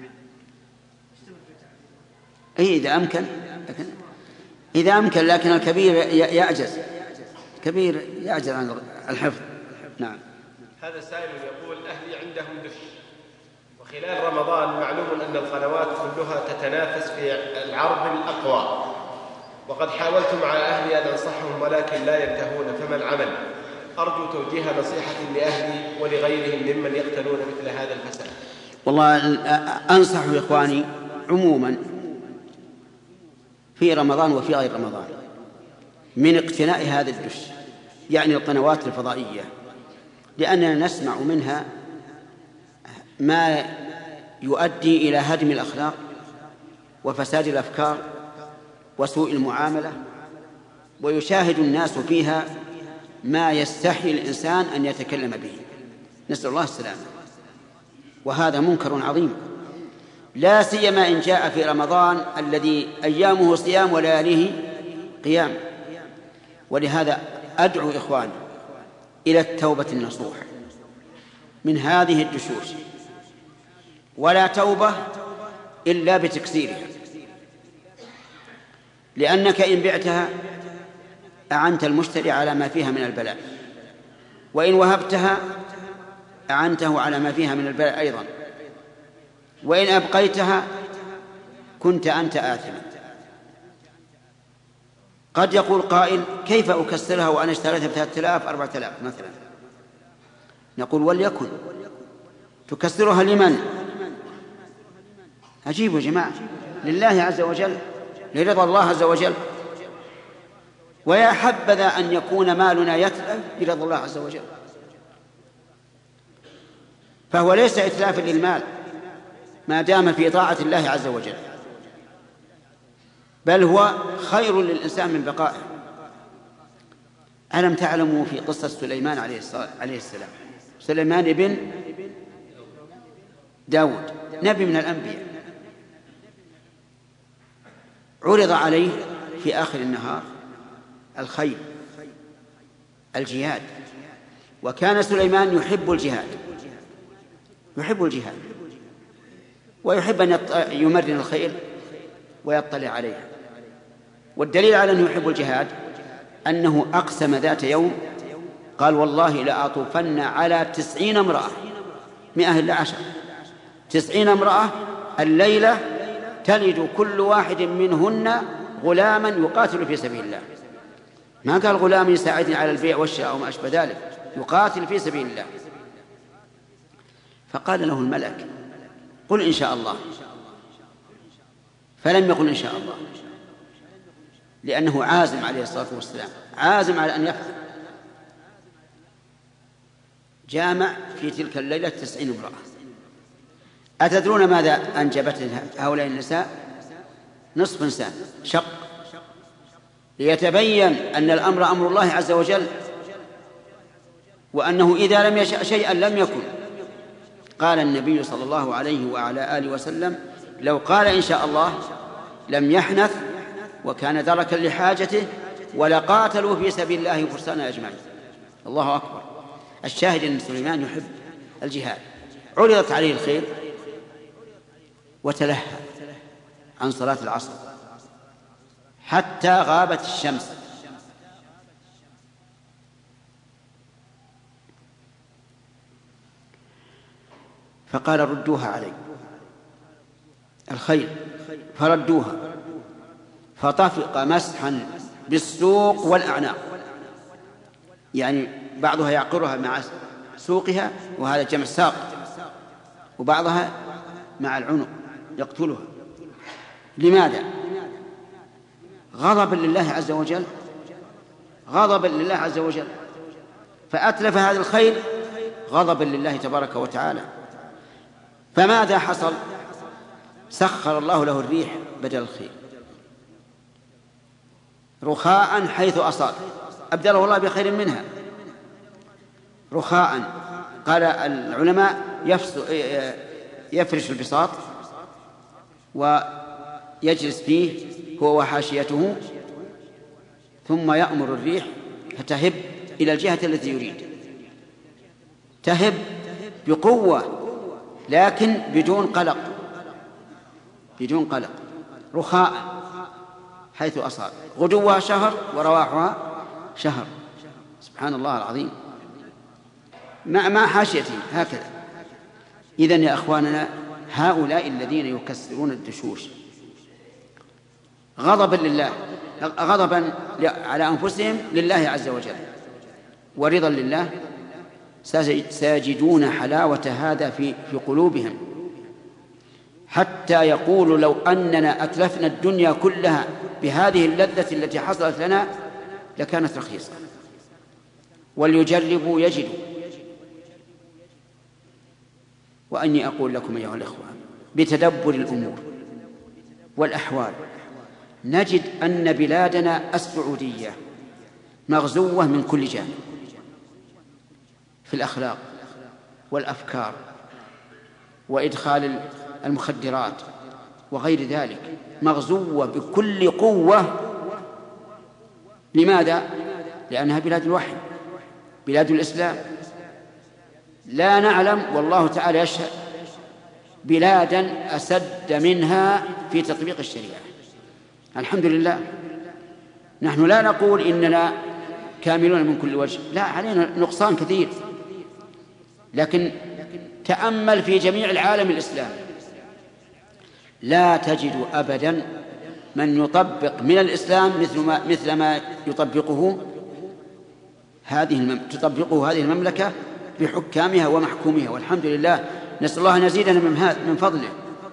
أي إذا أمكن، لكن إذا أمكن، لكن الكبير يعجز، الكبير يعجز عن الحفظ. نعم.
هذا السائل يقول: أهلي عندهم دش، وخلال رمضان معلوم أن القنوات كلها تتنافس في العرض الأقوى، وقد حاولت مع أهلي أن أنصحهم ولكن لا ينتهون، فما العمل؟ أرجو توجيه نصيحة لأهلي ولغيرهم ممن يقتنون مثل هذا الفساد.
والله أنصح إخواني عموما في رمضان وفي غير رمضان من اقتناء هذا الدش، يعني القنوات الفضائية، لأننا نسمع منها ما يؤدي إلى هدم الأخلاق وفساد الأفكار وسوء المعاملة، ويشاهد الناس فيها ما يستحي الإنسان أن يتكلم به، نسأل الله السلامة. وهذا منكر عظيم، لا سيما إن جاء في رمضان الذي أيامه صيام ولياليه قيام. ولهذا أدعو إخواني إلى التوبة النصوح من هذه الدشوش، ولا توبة إلا بتكسيرها، لأنك إن بعتها أعنت المشتري على ما فيها من البلاء، وإن وهبتها أعنته على ما فيها من البلاء أيضا، وإن أبقيتها كنت أنت آثما. قد يقول قائل: كيف أكسرها وأنا اشتريتها بثلاثة آلاف أربعة آلاف مثلا؟ نقول: وليكن، تكسرها لمن؟ أجيبوا يا جماعة، لله عز وجل، لرضا الله عز وجل. ويا حبذا أن يكون مالنا يتلف برضا الله عز وجل، فهو ليس إتلافا للمال ما دام في طاعة الله عز وجل، بل هو خير للإنسان من بقائه. ألم تعلموا في قصة سليمان عليه السلام، سليمان بن داود نبي من الأنبياء، عرض عليه في آخر النهار الخيل، الجهاد، وكان سليمان يحب الجهاد، يحب الجهاد ويحب أن يمرن الخيل ويطلع عليها. والدليل على أنه يحب الجهاد أنه أقسم ذات يوم قال: والله لأطوفن على تسعين امرأة، مئة إلا عشر، تسعين امرأة الليلة تلد كل واحد منهن غلاما يقاتل في سبيل الله. ما قال غلام يساعدني على البيع والشراء وما أشبه ذلك، يقاتل في سبيل الله. فقال له الملك: قل إن شاء الله، فلم يقل إن شاء الله، لأنه عازم عليه الصلاة والسلام، عازم على أن يفعل. جامع في تلك الليلة تسعين امرأة. أتدرون ماذا أنجبت هؤلاء النساء؟ نصف إنسان، شق، ليتبين أن الأمر أمر الله عز وجل، وأنه إذا لم يشأ شيئا لم يكن. قال النبي صلى الله عليه وعلى آله وسلم: لو قال إن شاء الله لم يحنث، وكان دركا لحاجته، ولقاتلوا في سبيل الله فرسانا أجمعين. الله أكبر. الشاهد أن سليمان يحب الجهاد. عرضت عليه الخيل وتلهى عن صلاة العصر حتى غابت الشمس، فقال: ردوها علي، الخيل، فردوها، فطفق مسحا بالسوق والأعناق، يعني بعضها يعقرها مع سوقها، وهذا جمع ساق، وبعضها مع العنق يقتلها. لماذا؟ غضبا لله عز وجل، غضبا لله عز وجل، فأتلف هذا الخيل غضبا لله تبارك وتعالى. فماذا حصل؟ سخر الله له الريح بدل الخيل، رخاء حيث أصاب، أبدله الله بخير منها. رخاء، قال العلماء يفرش البساط ويجلس فيه هو وحاشيته، ثم يأمر الريح فتهب إلى الجهة التي يريد، تهب بقوة لكن بدون قلق، بدون قلق. رخاء حيث أصاب، غدوها شهر ورواحها شهر. سبحان الله العظيم، مع مع حاشيته هكذا. إذن يا أخواننا، هؤلاء الذين يكسرون الدشوش غضبا لله، غضبا على أنفسهم لله عز وجل، ورضا لله، سيجدون حلاوة هذا في في قلوبهم، حتى يقول لو أننا أتلفنا الدنيا كلها بهذه اللذة التي حصلت لنا لكانت رخيصة. وليجربوا يجدوا. وأني أقول لكم أيها الأخوة، بتدبر الأمور والأحوال نجد أن بلادنا السعودية مغزوة من كل جانب، في الأخلاق والأفكار وإدخال المخدرات وغير ذلك، مغزوة بكل قوة. لماذا؟ لأنها بلاد الوحي، بلاد الإسلام. لا نعلم، والله تعالى يشهد، بلادا أسد منها في تطبيق الشريعة. الحمد لله. نحن لا نقول إننا كاملون من كل وجه، لا، علينا نقصان كثير، لكن تأمل في جميع العالم الإسلامي لا تجد أبدا من يطبق من الإسلام مثل ما, مثل ما يطبقه هذه المم... تطبقه هذه المملكة بحكامها ومحكومها، والحمد لله. نسأل الله أن يزيدنا من, هذا من فضله.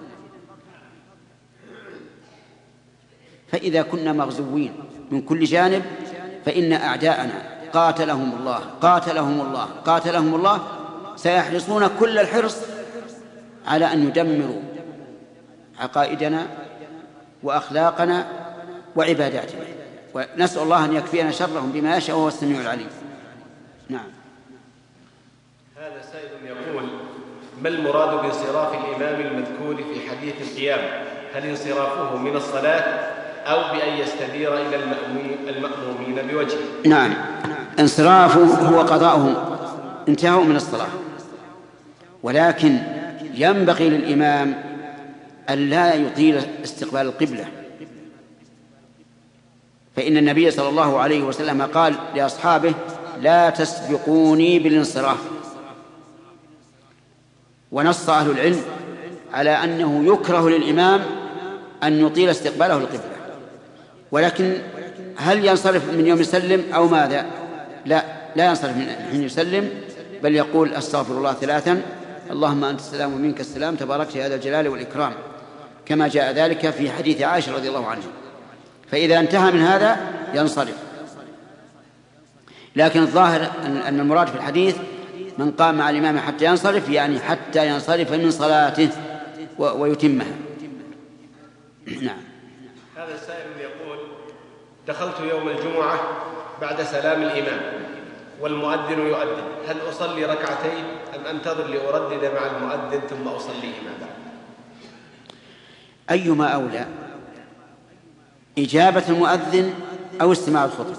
فإذا كنا مغزوين من كل جانب فإن أعداءنا قاتلهم الله قاتلهم الله قاتلهم الله سيحرصون كل الحرص على أن يدمروا عقائدنا وأخلاقنا وعباداتنا، ونسأل الله أن يكفينا شرهم بما يشاء وهو السميع العليم. نعم.
هذا سائل يقول: ما المراد بانصراف الإمام المذكور في حديث القيام؟ هل انصرافه من الصلاة أو بأن يستدير إلى المأمومين بوجهه؟
نعم، انصرافه هو قضاؤهم، انتهوا من الصلاة، ولكن ينبغي للإمام أن لا يطيل استقبال القبلة، فإن النبي صلى الله عليه وسلم قال لأصحابه: لا تسبقوني بالانصراف. ونص أهل العلم على أنه يكره للإمام أن يطيل استقباله القبلة، ولكن هل ينصرف من يوم يسلم أو ماذا؟ لا، لا ينصرف من حين يسلم، بل يقول: أستغفر الله ثلاثا، اللهم أنت السلام ومنك السلام، تباركت يا ذا الجلال والإكرام، كما جاء ذلك في حديث عائشة رضي الله عنها. فإذا انتهى من هذا ينصرف. لكن الظاهر أن المراد في الحديث من قام مع الإمام حتى ينصرف، يعني حتى ينصرف من صلاته ويتمها. نعم.
هذا السائل يقول: دخلت يوم الجمعة بعد سلام الإمام والمؤذن يؤذن، هل أصلي ركعتين أم أنتظر لأردد مع المؤذن ثم أصليهما بعد؟
أيما أولى، إجابة المؤذن أو استماع الخطبة؟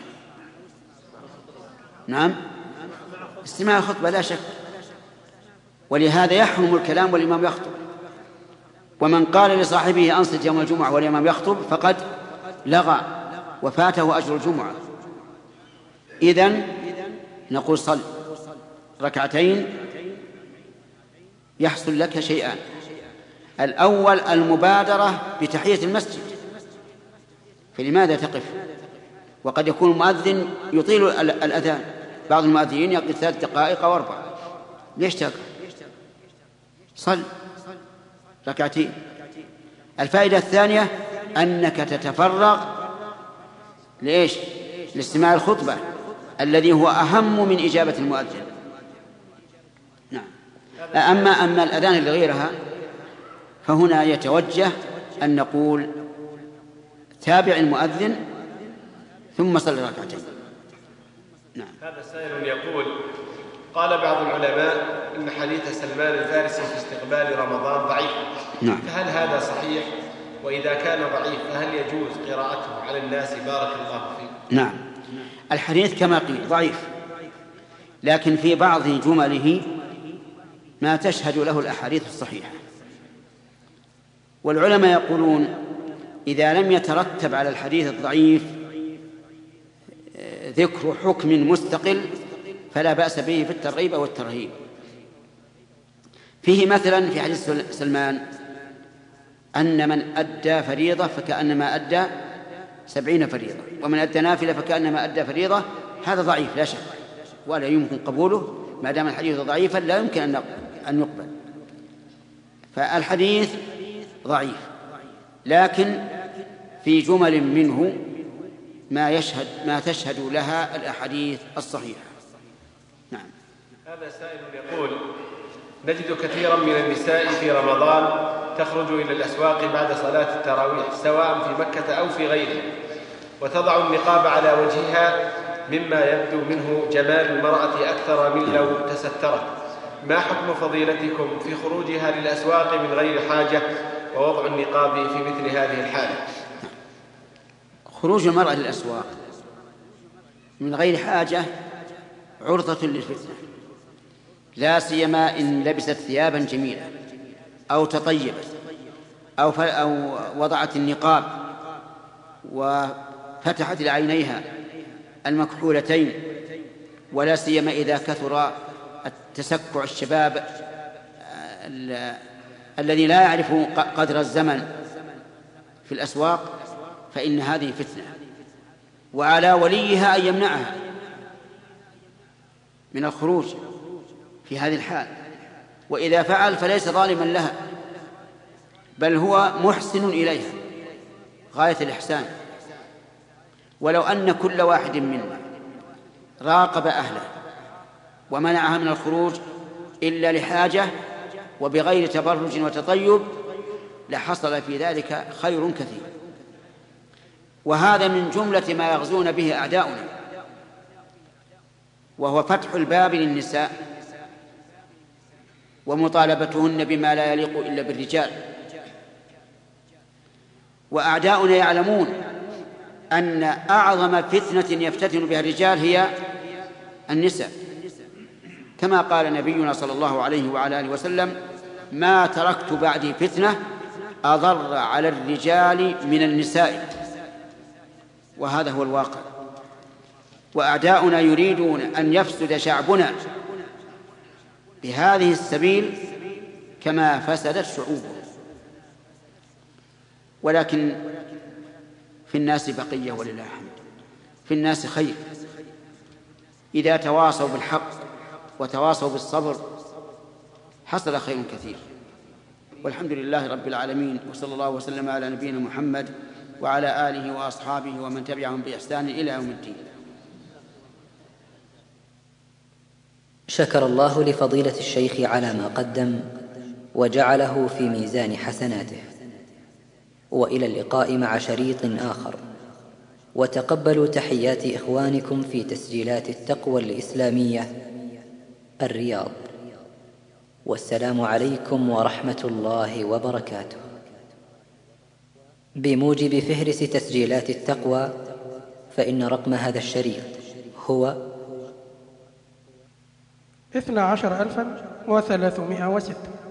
نعم، استماع الخطبة لا شك، ولهذا يحرم الكلام والإمام يخطب. ومن قال لصاحبه أنصت يوم الجمعة والإمام يخطب فقد لغى وفاته أجر الجمعة. إذن نقول: صل ركعتين يحصل لك شيئان: الأول المبادرة بتحية المسجد، فلماذا تقف؟ وقد يكون المؤذن يطيل الأذان، بعض المؤذنين يقف ثلاث دقائق أو أربع، ليش تقف؟ صل ركعتين. الفائدة الثانية أنك تتفرغ لإيش؟ لاستماع الخطبة الذي هو أهم من إجابة المؤذن. نعم. أما أما الأذان اللي غيرها فهنا يتوجه أن نقول: تابع المؤذن ثم صل ركعتين. نعم.
هذا سائل يقول: قال بعض العلماء إن حديث سلمان الفارسي في استقبال رمضان ضعيف،
نعم.
فهل هذا صحيح؟ وإذا كان ضعيف فهل يجوز قراءته على الناس بارك الله فيك؟
نعم، الحديث كما قيل ضعيف، لكن في بعض جمله ما تشهد له الأحاديث الصحيحة. والعلماء يقولون إذا لم يترتب على الحديث الضعيف ذكر حكم مستقل فلا بأس به في الترغيب أو الترهيب. فيه مثلا في حديث سلمان أن من أدى فريضة فكأنما أدى سبعين فريضة، ومن أدى نافلة فكأنما أدى فريضة. هذا ضعيف لا شك، ولا يمكن قبوله ما دام الحديث ضعيفا، لا يمكن أن يقبل. فالحديث ضعيف، لكن في جمل منه ما يشهد ما تشهد لها الأحاديث الصحيحة. نعم.
هذا سائل يقول: نجد كثيرا من النساء في رمضان تخرج إلى الأسواق بعد صلاة التراويح سواء في مكة أو في غيره، وتضع النقاب على وجهها مما يبدو منه جمال المرأة أكثر من لو تسترت. ما حكم فضيلتكم في خروجها للأسواق من غير حاجة ووضع النقاب في مثل هذه الحالة؟
خروج المرأة للأسواق من غير حاجة عرضة للفتنة، لا سيما إن لبست ثيابا جميلة أو تطيبت أو, أو وضعت النقاب وفتحت لعينيها المكحولتين، ولا سيما إذا كثر التسكع الشباب الذي لا يعرف قدر الزمن في الأسواق، فإن هذه فتنة، وعلى وليها أن يمنعها من الخروج في هذه الحال. وإذا فعل فليس ظالما لها، بل هو محسن إليها غاية الإحسان. ولو أن كل واحد منا راقب أهله ومنعها من الخروج إلا لحاجة وبغير تبرج وتطيب لحصل في ذلك خير كثير. وهذا من جملة ما يغزون به أعداؤنا، وهو فتح الباب للنساء ومطالبتهن بما لا يليق إلا بالرجال. وأعداؤنا يعلمون أن أعظم فتنة يفتتن بها الرجال هي النساء، كما قال نبينا صلى الله عليه وعلى آله وسلم: ما تركت بعدي فتنة أضر على الرجال من النساء. وهذا هو الواقع. وأعداؤنا يريدون أن يفسد شعبنا بهذه السبيل كما فسدت شعوبه. ولكن في الناس بقية ولله الحمد، في الناس خير إذا تواصوا بالحق وتواصوا بالصبر حصل خير كثير. والحمد لله رب العالمين، وصلى الله وسلم على نبينا محمد وعلى آله وأصحابه ومن تبعهم بإحسان إلى يوم الدين.
شكر الله لفضيلة الشيخ على ما قدم وجعله في ميزان حسناته. وإلى اللقاء مع شريط آخر، وتقبلوا تحيات إخوانكم في تسجيلات التقوى الإسلامية الرياض. والسلام عليكم ورحمة الله وبركاته. بموجب فهرس تسجيلات التقوى، فإن رقم هذا الشريط هو
اثنا عشر ألفا وثلاثمائة وستة.